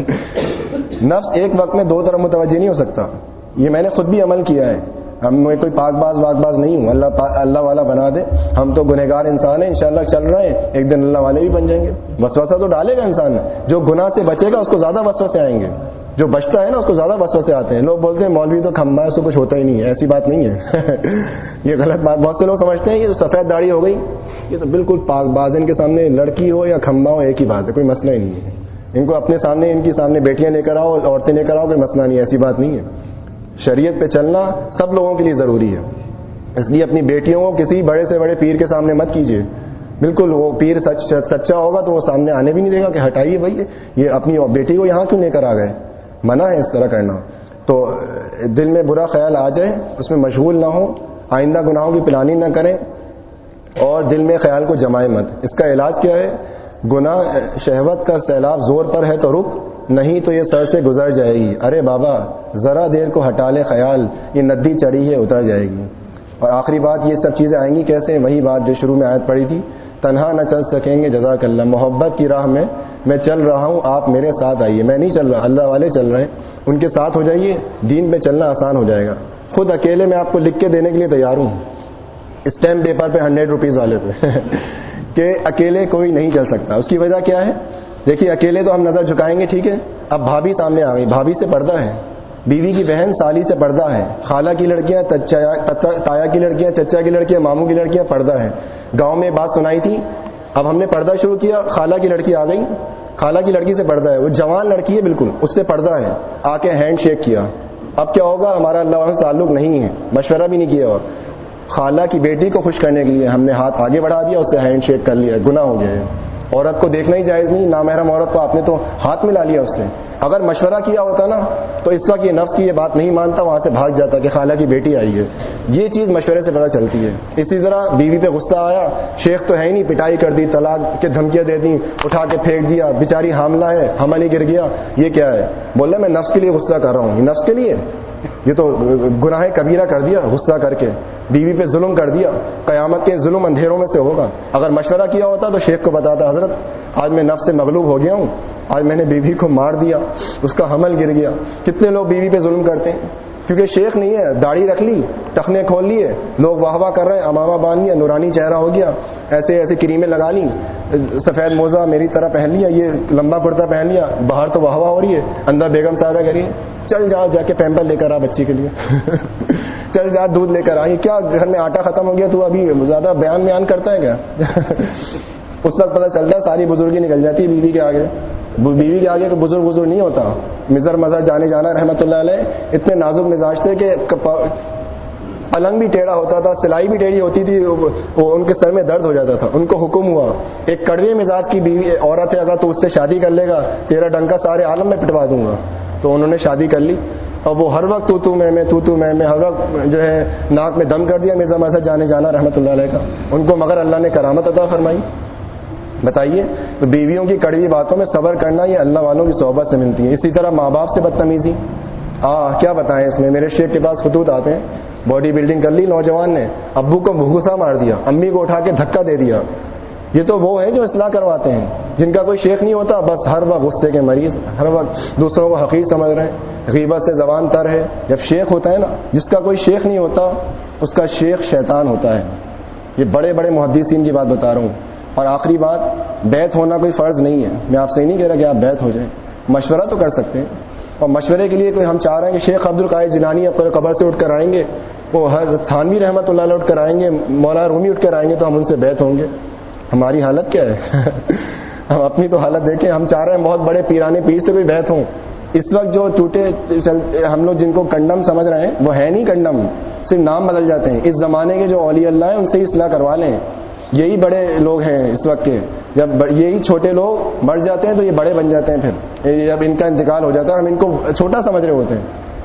[SPEAKER 1] نفس ایک وقت میں 2 طرف متوجہ نہیں ہو سکتا. یہ میں نے خود بھی عمل کیا ہے. ہم میں کوئی پاک باز نہیں ہوں، اللہ والا بنا دے. ہم تو گنہگار انسان ہیں، انشاءاللہ چل رہے ہیں، ایک دن اللہ والے بھی بن جائیں گے. وسوسہ تو ڈالے گا انسان، جو گناہ سے بچے گا اس کو زیادہ وسوسے آئیں گے، جو بچتا ہے نا اس کو زیادہ وسوسے آتے ہیں. لوگ بولتے ہیں مولوی تو کھمبا ہے، اس کو کچھ ہوتا ہی نہیں ہے. ایسی بات نہیں ہے. یہ غلط بات. بہت سے لوگ سمجھتے ہیں یہ سفید داڑھی ہو گئی، یہ تو بالکل پاک باز. ان کے سامنے لڑکی ہو یا کھمبا ہو ایک ہی بات ہے، کوئی مسئلہ ہی نہیں ہے. ان کو اپنے سامنے، ان کے سامنے بیٹیاں لے کر آؤ، عورتیں لے کر آؤ، کوئی مسئلہ نہیں ہے. ایسی بات نہیں ہے. شریعت پہ چلنا سب لوگوں کے لیے ضروری ہے. اس لیے اپنی بیٹیوں کو کسی بڑے سے بڑے پیر کے سامنے مت کیجیے. بالکل وہ پیر سچا ہوگا تو وہ سامنے آنے بھی نہیں دے گا کہ ہٹائیے بھائی، یہ اپنی بیٹی کو یہاں کیوں لے کر آ گئے. منع ہے اس طرح کرنا. تو دل میں برا خیال آ جائے اس میں مشغول نہ ہو، آئندہ گناہوں کی پلاننگ نہ کریں، اور دل میں خیال کو جمائے مت. اس کا علاج کیا ہے؟ گناہ شہوت کا سیلاب زور پر ہے تو رک، نہیں تو یہ سر سے گزر جائے گی. ارے بابا ذرا دیر کو ہٹا لے خیال، یہ ندی چڑھی ہے اتر جائے گی. اور آخری بات، یہ سب چیزیں آئیں گی کیسے؟ وہی بات جو شروع میں آیت پڑھی تھی، تنہا نہ چل سکیں گے جزاک اللہ. محبت کی راہ میں چل رہا ہوں، آپ میرے ساتھ آئیے. میں نہیں چل رہا، اللہ والے چل رہے ہیں، ان کے ساتھ ہو جائیے. دین پہ چلنا آسان ہو جائے گا. خود اکیلے میں آپ کو لکھ کے دینے کے لیے تیار ہوں، اسٹیمپ پیپر پہ 100 روپیز والے پہ کہ اکیلے کوئی نہیں چل سکتا. اس کی وجہ کیا ہے؟ دیکھیے اکیلے تو ہم نظر جھکائیں گے، ٹھیک ہے. اب بھابھی سامنے آ گئی، بھابھی سے پردہ ہے، بیوی کی بہن سالی سے پردہ ہے، خالہ کی لڑکیاں، تایا کی لڑکیاں، چچا کی لڑکیاں، ماموں کی لڑکیاں، پردہ ہے. گاؤں میں بات سنائی تھی، اب ہم نے پردہ شروع کیا، خالہ کی لڑکی آ گئی، خالہ کی لڑکی سے پردہ ہے، وہ جوان لڑکی ہے بالکل، اس سے پردہ ہے، آ کے ہینڈ شیک کیا. اب کیا ہوگا؟ ہمارا اللہ والوں سے تعلق نہیں ہے، مشورہ بھی نہیں کیا. اور خالہ کی بیٹی کو خوش کرنے کے لیے ہم نے ہاتھ آگے بڑھا دیا، اس سے ہینڈ شیک کر لیا، گناہ ہو گیا ہے. عورت کو دیکھنا ہی جائز نہیں، نامحرم عورت کو آپ نے تو ہاتھ ملا لیا اس سے. اگر مشورہ کیا ہوتا نا تو اس وقت یہ نفس کی یہ بات نہیں مانتا، وہاں سے بھاگ جاتا کہ خالہ کی بیٹی آئی ہے. یہ چیز مشورے سے پتہ چلتی ہے. اسی طرح بیوی پہ غصہ آیا, شیخ تو ہے ہی نہیں, پٹائی کر دی, طلاق کے دھمکیاں دے دی, اٹھا کے پھینک دیا, بیچاری حاملہ ہے, حمل ہی گر گیا, یہ کیا ہے؟ بول رہا میں نفس کے لیے غصہ کر رہا ہوں. یہ نفس کے لیے, یہ تو گناہ کبیرہ کر دیا غصہ کر کے, بیوی پہ ظلم کر دیا. قیامت کے ظلم اندھیروں میں سے ہوگا. اگر مشورہ کیا ہوتا تو شیخ کو بتاتا, حضرت آج میں نفس سے مغلوب ہو گیا ہوں, آج میں نے بیوی کو مار دیا, اس کا حمل گر گیا. کتنے لوگ بیوی پہ ظلم کرتے ہیں کیونکہ شیخ نہیں ہے, داڑھی رکھ لی, ٹخنے کھول لیے, لوگ واہ واہ کر رہے ہیں, امامہ باندھ لیا, نورانی چہرہ ہو گیا, ایسے ایسے کریمیں لگا لی, سفید موزہ میری طرح پہن لیا, یہ لمبا کرتا پہن لیا, باہر تو واہ واہ ہو رہی ہے, اندر بیگم صاحبہ کہہ رہی ہے چل جا کے پیمپر لے کر آ بچی کے لیے, چل جا دودھ لے کر آ. یہ کیا گھر میں آٹا ختم ہو گیا, تو ابھی زیادہ بیان کرتا ہے کیا؟ اس وقت پتہ چلتا ہے ساری بزرگی نکل جاتی ہے بیوی کے آگے. بیوی کے آگے تو بزرگ نہیں ہوتا. مزر جانے جانا رحمۃ اللہ علیہ اتنے نازک مزاج تھے کہ پلنگ بھی ٹیڑھا ہوتا تھا, سلائی بھی ٹیڑھی ہوتی تھی, وہ ان کے سر میں درد ہو جاتا تھا. ان کو حکم ہوا, ایک کڑوے مزاج کی بیوی عورت ہے, اگر تو اس سے شادی کر لے گا تیرا ڈنکا سارے عالم میں پٹوا دوں گا. تو انہوں نے شادی کر لی, اور وہ ہر وقت تو میں ہر وقت جو ہے ناک میں دم کر دیا مرزا مسجد جانے جانا رحمۃ اللہ علیہ کا. ان کو مگر اللہ نے کرامت عطا فرمائی. بتائیے, تو بیویوں کی کڑوی باتوں میں صبر کرنا یہ اللہ والوں کی صحبت سے ملتی ہے. اسی طرح ماں باپ سے بدتمیزی, کیا بتائیں اس میں. میرے شیخ کے پاس خطوط آتے ہیں, باڈی بلڈنگ کر لی نوجوان نے, ابو کو بھوسا مار دیا, امی کو اٹھا کے دھکا دے دیا. یہ تو وہ ہیں جو اصلاح کرواتے ہیں, جن کا کوئی شیخ نہیں ہوتا, بس ہر وقت غصے کے مریض, ہر وقت دوسروں کو حقیر سمجھ رہے ہیں, غیبت سے زبان تر ہے. جب شیخ ہوتا ہے نا, جس کا کوئی شیخ نہیں ہوتا اس کا شیخ شیطان ہوتا ہے. یہ بڑے بڑے محدثین کی بات بتا رہا ہوں. اور آخری بات, بیعت ہونا کوئی فرض نہیں ہے. میں آپ سے نہیں کہہ رہا کہ آپ بیعت ہو جائیں, مشورہ تو کر سکتے ہیں. اور مشورے کے لیے کوئی ہم چاہ رہے ہیں کہ شیخ عبد القادر جیلانی اپنے قبر سے اٹھ کر آئیں گے, وہ تھانوی رحمۃ اللہ علیہ اٹھ کر آئیں گے, مولانا رومی اٹھ کر آئیں گے, تو ہم ان سے بیعت ہوں گے. ہماری حالت کیا ہے؟ ہم اپنی تو حالت دیکھیں. ہم چاہ رہے ہیں بہت بڑے پیرانے پیر سے کوئی بیعت ہوں. اس وقت جو ٹوٹے ہم لوگ جن کو کنڈم سمجھ رہے ہیں, وہ ہے نہیں کنڈم, صرف نام بدل جاتے ہیں. اس زمانے کے جو اولیاء اللہ ہیں ان سے ہی اصلاح کروا لیں. یہی بڑے لوگ ہیں اس وقت کے. جب یہی چھوٹے لوگ مر جاتے ہیں تو یہ بڑے بن جاتے ہیں. پھر جب ان کا انتقال ہو جاتا ہے ہم ان کو چھوٹا سمجھ رہے ہوتے ہیں.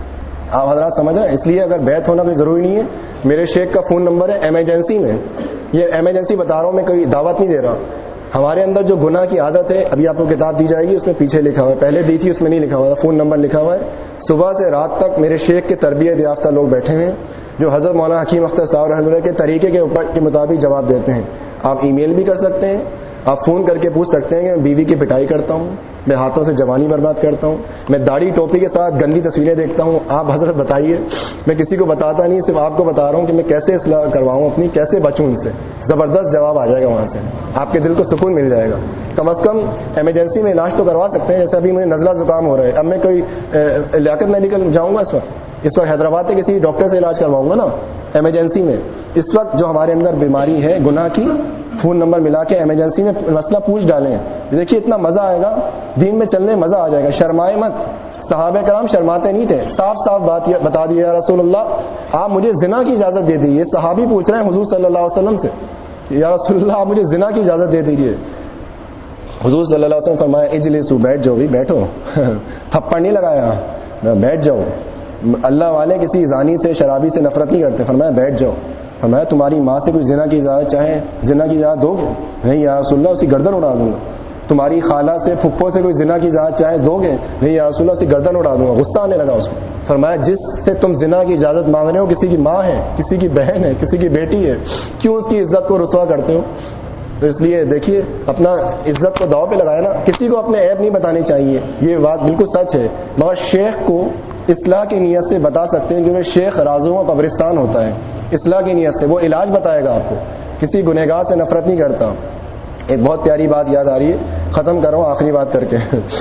[SPEAKER 1] آپ حضرات سمجھ رہے ہیں. اس لیے اگر بیعت ہونا کوئی ضروری نہیں ہے. میرے شیخ کا فون نمبر ہے ایمرجنسی میں, یہ ایمرجنسی بتا رہا ہوں, میں کوئی دعوت نہیں دے رہا. ہمارے اندر جو گناہ کی عادت ہے, ابھی آپ کو کتاب دی جائے گی, اس میں پیچھے لکھا ہوا ہے, پہلے دی تھی اس میں نہیں لکھا ہوا تھا, فون نمبر لکھا ہوا ہے. صبح سے رات تک میرے شیخ کے تربیت یافتہ لوگ بیٹھے ہیں جو حضرت مولانا حکیم اختر صاحب رحمۃ اللہ کے طریقے کے مطابق جواب دیتے ہیں. آپ ای میل بھی کر سکتے ہیں, آپ فون کر کے پوچھ سکتے ہیں کہ میں بیوی کی پٹائی کرتا ہوں, میں ہاتھوں سے جوانی برباد کرتا ہوں, میں داڑھی ٹوپی کے ساتھ گندی تصویریں دیکھتا ہوں. آپ حضرت بتائیے, میں کسی کو بتاتا نہیں, صرف آپ کو بتا رہا ہوں کہ میں کیسے اصلاح کرواؤں اپنی, کیسے بچوں ان سے. زبردست جواب آ جائے گا وہاں سے, آپ کے دل کو سکون مل جائے گا. کم از کم ایمرجنسی میں علاج تو کروا سکتے ہیں. جیسے ابھی مجھے نزلہ زکام ہو رہا ہے, اب میں کوئی لیاقت میڈیکل جاؤں گا اس وقت حیدرآباد سے کسی ڈاکٹر سے علاج کرواؤں گا نا ایمرجنسی میں. اس وقت جو ہمارے اندر بیماری ہے گناہ کی, فون نمبر ملا کے ایمرجنسی میں مسئلہ پوچھ ڈالیں. دیکھیے اتنا مزہ آئے گا, دین میں چلنے مزہ آ جائے گا. شرمائے مت. صحابہ کرام شرماتے نہیں تھے, صاف صاف بات بتا دی, یا رسول اللہ آپ مجھے زنا کی اجازت دے دیجیے. صحابی پوچھ رہے ہیں حضور صلی اللہ علیہ وسلم سے, یا رسول اللہ آپ مجھے زنا کی اجازت دے دیجیے. حضور صلی اللہ علیہ وسلم فرمایا اجلسوا, بیٹھ جاؤ, بھی بیٹھو, تھپڑ نہیں لگایا, بیٹھ جاؤ. اللہ والے کسی زانی سے شرابی سے نفرت نہیں کرتے. فرمایا بیٹھ جاؤ. فرمایا تمہاری ماں سے کوئی زنا کی اجازت چاہے, زنا کی اجازت دو گے؟ نہیں یا رسول اللہ, اسی گردن اڑا دوں گا. تمہاری خالہ سے پھپھو سے کوئی زنا کی اجازت چاہے دو گے؟ نہیں یا رسول اللہ, اسی گردن اڑا دوں گا. غصہ آنے لگا اس کو. فرمایا جس سے تم زنا کی اجازت مانگ رہے ہو کسی کی ماں ہے, کسی کی بہن ہے, کسی کی بیٹی ہے, کیوں اس کی عزت کو رسوا کرتے ہو؟ تو اس لیے دیکھیے اپنا عزت کو داؤ پہ لگایا نا. کسی کو اپنے عیب نہیں بتانی چاہیے, یہ بات بالکل سچ ہے. مگر شیخ کو اصلاح کی نیت سے بتا سکتے ہیں, کیونکہ شیخ رازوں کا قبرستان ہوتا ہے. اصلاح کی نیت سے وہ علاج بتائے گا آپ کو, کسی گنہگار سے نفرت نہیں کرتا. ایک بہت پیاری بات یاد آ رہی ہے, ختم کر رہا ہوں آخری بات کر کے.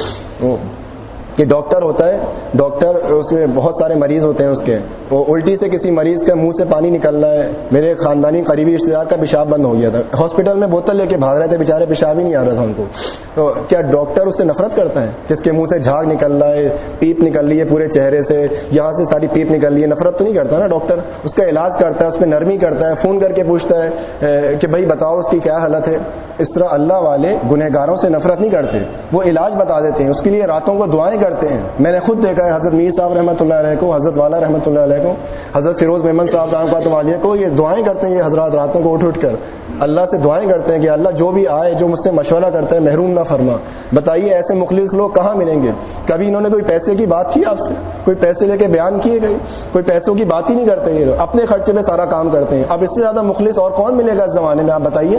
[SPEAKER 1] کہ ڈاکٹر ہوتا ہے, ڈاکٹر اس میں بہت سارے مریض ہوتے ہیں اس کے, وہ الٹی سے کسی مریض کے منہ سے پانی نکل رہا ہے. میرے خاندانی قریبی رشتے دار کا پیشاب بند ہو گیا تھا, ہاسپٹل میں بوتل لے کے بھاگ رہے تھے, بیچارے پیشاب ہی نہیں آ رہا تھا ان کو. تو کیا ڈاکٹر اس سے نفرت کرتا ہے کہ اس کے منہ سے جھاگ نکل رہا ہے, پیپ نکل رہی ہے پورے چہرے سے, یہاں سے ساری پیپ نکل رہی ہے؟ نفرت تو نہیں کرتا نا ڈاکٹر. اس کا علاج کرتا ہے, اس پہ نرمی کرتا ہے, فون کر کے پوچھتا ہے کہ بھائی بتاؤ اس کی کیا حالت ہے. اس طرح اللہ والے گنہگاروں سے نفرت نہیں کرتے, وہ علاج بتا دیتے ہیں, اس کے لیے راتوں کو دعائیں کرتے کرتے ہیں. میں نے خود دیکھا ہے حضرت میر صاحب رحمۃ اللہ علیہ کو, حضرت والا رحمۃ اللہ علیہ کو, حضرت فیروز میمن صاحب رحمۃ اللہ کو, یہ دعائیں کرتے ہیں. یہ حضرات راتوں کو اٹھ کر اللہ سے دعائیں کرتے ہیں کہ اللہ جو بھی آئے, جو مجھ سے مشورہ کرتا ہے, محروم نہ فرما. بتائیے ایسے مخلص لوگ کہاں ملیں گے؟ کبھی انہوں نے کوئی پیسے کی بات کی آپ سے؟ کوئی پیسے لے کے بیان کیے گئے؟ کوئی پیسوں کی بات ہی نہیں کرتے. یہ اپنے خرچے میں سارا کام کرتے ہیں. اب اس سے زیادہ مخلص اور کون ملے گا اس زمانے میں؟ آپ بتائیے.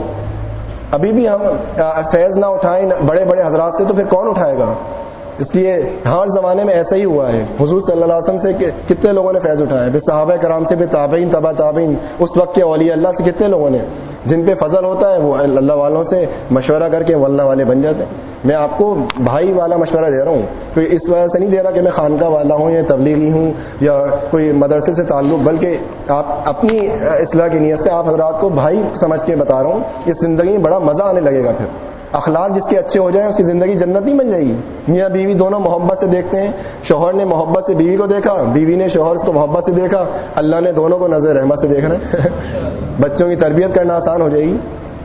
[SPEAKER 1] ابھی بھی ہم فیض نہ اٹھائیں بڑے بڑے حضرات سے تو پھر کون اٹھائے گا؟ اس لیے ہر زمانے میں ایسا ہی ہوا ہے. حضور صلی اللہ علیہ وسلم سے کتنے لوگوں نے فیض اٹھایا؟ پھر صحابہ کرام سے, پھر تابعین, تبع تابعین, اس وقت کے اولیاء اللہ سے کتنے لوگوں نے. جن پہ فضل ہوتا ہے وہ اللہ والوں سے مشورہ کر کے وہ اللہ والے بن جاتے ہیں. میں آپ کو بھائی والا مشورہ دے رہا ہوں, کوئی اس وجہ سے نہیں دے رہا کہ میں خانقاہ والا ہوں یا تبلیغی ہوں یا کوئی مدرسے سے تعلق, بلکہ آپ اپنی اصلاح کی نیت سے آپ حضرات کو بھائی سمجھ کے بتا رہا ہوں. اس زندگی میں بڑا مزہ آنے لگے گا. پھر اخلاق جس کے اچھے ہو جائیں اس کی زندگی جنت نہیں بن جائے گی. میاں بیوی دونوں محبت سے دیکھتے ہیں, شوہر نے محبت سے بیوی کو دیکھا, بیوی نے شوہر کو محبت سے دیکھا, اللہ نے دونوں کو نظر رحمت سے دیکھنا ہے. بچوں کی تربیت کرنا آسان ہو جائے گی.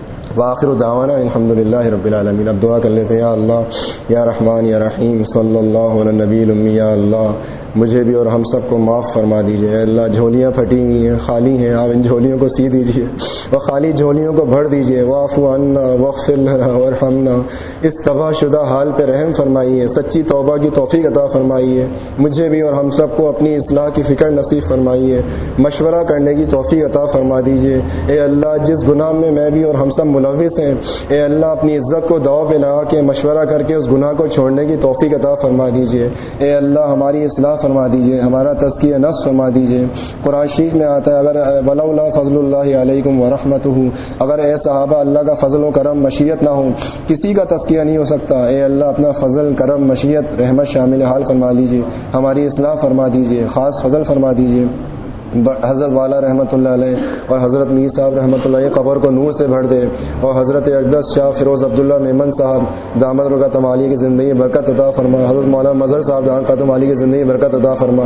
[SPEAKER 1] وآخر دعوانا الحمدللہ رب العالمین. اب دعا کر لیتے ہیں. یا اللہ یا رحمان یا رحیم صلی اللہ علی النبی الامی. یا اللہ مجھے بھی اور ہم سب کو معاف فرما دیجیے. اے اللہ جھولیاں پھٹی ہوئی ہیں, خالی ہیں, آپ ان جھولیوں کو سی دیجیے اور خالی جھولیوں کو بھر دیجیے. واعف عنا واغفر لنا وارحمنا. اس تباہ شدہ حال پہ رحم فرمائیے, سچی توبہ کی توفیق عطا فرمائیے. مجھے بھی اور ہم سب کو اپنی اصلاح کی فکر نصیب فرمائیے. مشورہ کرنے کی توفیق عطا فرما دیجیے. اے اللہ جس گناہ میں میں بھی اور ہم سب ملوث ہیں, اے اللہ اپنی عزت کو داؤ پہ لگا کے مشورہ کر کے اس گناہ کو چھوڑنے کی توفیق عطا فرما دیجیے. اے اللہ ہماری اصلاح فرما دیجیے, ہمارا تزکیہ نفس فرما دیجیے. قرآن شریف میں آتا ہے اگر ولولا فضل اللہ علیکم ورحمتہ, اگر اے صحابہ اللہ کا فضل و کرم مشیت نہ ہو کسی کا تزکیہ نہیں ہو سکتا. اے اللہ اپنا فضل کرم مشیت رحمت شامل حال فرما دیجیے, ہماری اصلاح فرما دیجیے, خاص فضل فرما دیجیے. حضرت والا رحمۃ اللہ علیہ اور حضرت میر صاحب رحمۃ اللہ علیہ قبر کو نور سے بھر دے, اور حضرت اقدس شاہ فیروز عبداللہ میمن صاحب دامت برکاتہم عالیہ کی زندگی برکت عطا فرما. حضرت مولانا مظہر صاحب دامت برکاتہم عالیہ کی زندگی برکت عطا فرما.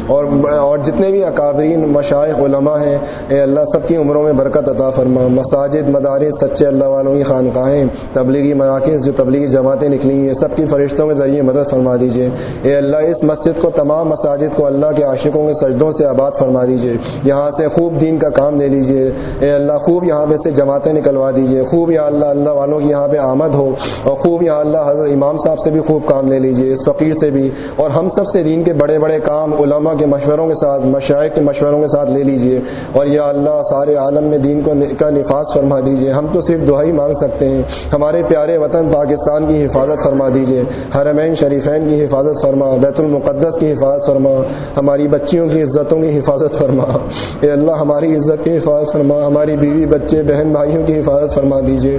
[SPEAKER 1] اور جتنے بھی اکابرین مشائخ علماء ہیں اے اللہ سب کی عمروں میں برکت عطا فرما. مساجد, مدارس, سچے اللہ والوں کی خانقاہیں, تبلیغی مراکز, جو تبلیغی جماعتیں نکلی ہیں, سب کی فرشتوں کے ذریعے مدد فرما دیجیے. اے اللہ اس مسجد کو, تمام مساجد کو اللہ کے عاشقوں کے سجدوں سے آباد فرما دیجیے. یہاں سے خوب دین کا کام لے لیجیے. اے اللہ خوب یہاں پہ سے جماعتیں نکلوا دیجیے. خوب یا اللہ اللہ والوں کی یہاں پہ آمد ہو, اور خوب یا اللہ حضرت امام صاحب سے بھی خوب کام لے لیجیے, اس فقیر سے بھی, اور ہم سب سے دین کے بڑے بڑے کام علماء کے مشوروں کے ساتھ, مشائخ کے مشوروں کے ساتھ لے لیجیے. اور یا اللہ سارے عالم میں دین کا نفاذ فرما دیجیے. ہم تو صرف دعا ہی مانگ سکتے ہیں. ہمارے پیارے وطن پاکستان کی حفاظت فرما دیجیے, حرمین شریفین کی حفاظت فرما, بیت المقدس کی حفاظت فرما, ہماری بچیوں کی عزتوں کی حفاظت فرما. اے اللہ ہماری عزت کی حفاظت فرما, ہماری بیوی بچے بہن بھائیوں کی حفاظت فرما دیجیے,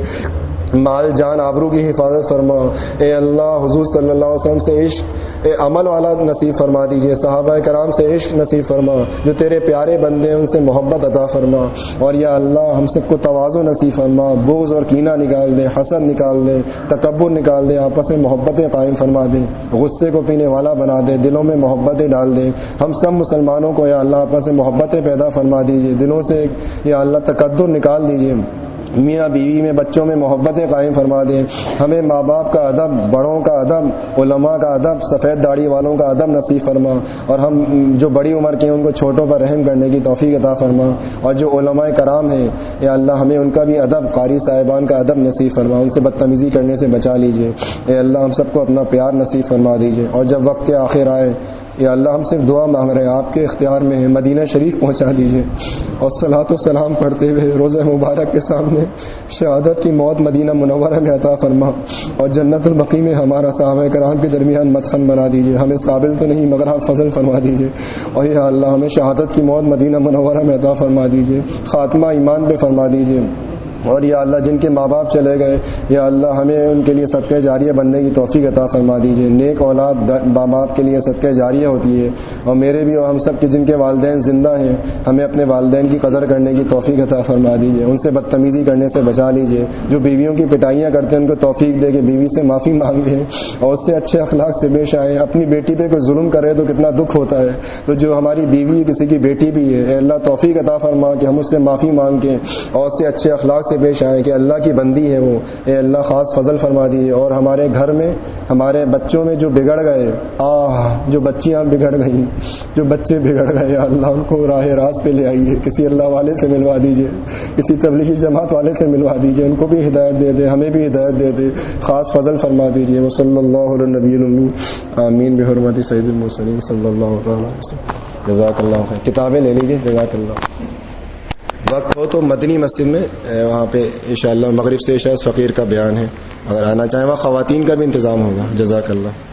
[SPEAKER 1] مال جان آبرو کی حفاظت فرما. اے اللہ حضور صلی اللہ علیہ وسلم سے عشق عمل والا نصیب فرما دیجیے, صحابہ کرام سے عشق نصیب فرما, جو تیرے پیارے بندے ہیں ان سے محبت عطا فرما. اور یا اللہ ہم سب کو تواضع نصیب فرما, بغض اور کینہ نکال دے, حسد نکال دے, تکبر نکال دے, آپس میں محبتیں قائم فرما دے, غصے کو پینے والا بنا دے, دلوں میں محبتیں ڈال دے. ہم سب مسلمانوں کو یا اللہ آپس میں محبتیں پیدا فرما دیجیے, دلوں سے یا اللہ تقدر نکال دیجیے, میاں بیوی میں بچوں میں محبتیں قائم فرما دیں. ہمیں ماں باپ کا ادب, بڑوں کا ادب, علماء کا ادب, سفید داڑھی والوں کا ادب نصیب فرما. اور ہم جو بڑی عمر کے ہیں ان کو چھوٹوں پر رحم کرنے کی توفیق عطا فرما. اور جو علماء کرام ہیں یا اللہ ہمیں ان کا بھی ادب, قاری صاحبان کا ادب نصیب فرما, ان سے بدتمیزی کرنے سے بچا لیجیے. اے اللہ ہم سب کو اپنا پیار نصیب فرما دیجیے. اور جب وقت آخر آئے یا اللہ ہم صرف دعا مانگ رہے ہیں, آپ کے اختیار میں ہے, مدینہ شریف پہنچا دیجیے, اور صلاۃ و سلام پڑھتے ہوئے روزہ مبارک کے سامنے شہادت کی موت مدینہ منورہ میں عطا فرما, اور جنت البقیع میں ہمارا صحابہ کرام کے درمیان مدفن بنا دیجیے. ہم اس قابل تو نہیں مگر آپ فضل فرما دیجیے. اور یا اللہ ہمیں شہادت کی موت مدینہ منورہ میں عطا فرما دیجیے, خاتمہ ایمان پہ فرما دیجیے. اور یا اللہ جن کے ماں باپ چلے گئے یا اللہ ہمیں ان کے لیے صدقہ جاریہ بننے کی توفیق عطا فرما دیجیے. نیک اولاد ماں باپ کے لیے صدقہ جاریہ ہوتی ہے, اور میرے بھی اور ہم سب کے جن کے والدین زندہ ہیں ہمیں اپنے والدین کی قدر کرنے کی توفیق عطا فرما دیجیے, ان سے بدتمیزی کرنے سے بچا لیجیے. جو بیویوں کی پٹائیاں کرتے ہیں ان کو توفیق دے کے بیوی سے معافی مانگیں اور اس سے اچھے اخلاق سے پیش آئیں. اپنی بیٹی پہ کوئی ظلم کرے تو کتنا دکھ ہوتا ہے, تو جو ہماری بیوی کسی کی بیٹی بھی ہے اے اللہ توفیق عطا فرما کہ ہم اس سے معافی مانگیں اور اس سے اچھے اخلاق سے سے پیش آئیں کہ اللہ کی بندی ہے وہ، اے اللہ خاص فضل فرما دیجیے، اور ہمارے گھر میں ہمارے بچوں میں جو بگڑ گئے، جو بچیاں بگڑ گئیں، جو بچے بگڑ گئے، اللہ ان کو راہ راست پہ لے آئیے، کسی اللہ والے سے ملوا دیجیے، کسی تبلیغی جماعت والے سے ملوا دیجیے، ان کو بھی ہدایت دے دے، ہمیں بھی ہدایت دے دے، خاص فضل فرما دیجیے۔ وصلی اللہ علی النبی الامین، آمین بحرمت سید المرسلین صلی اللہ تعالی علیہ وسلم۔ جزاک اللہ خیر۔ کتابیں لے لیجیے، جزاک اللہ۔ وقت ہو تو مدنی مسجد میں وہاں پہ انشاءاللہ مغرب سے عشاء فقیر کا بیان ہے، اگر آنا چاہیں وہاں خواتین کا بھی انتظام ہوگا۔ جزاک اللہ۔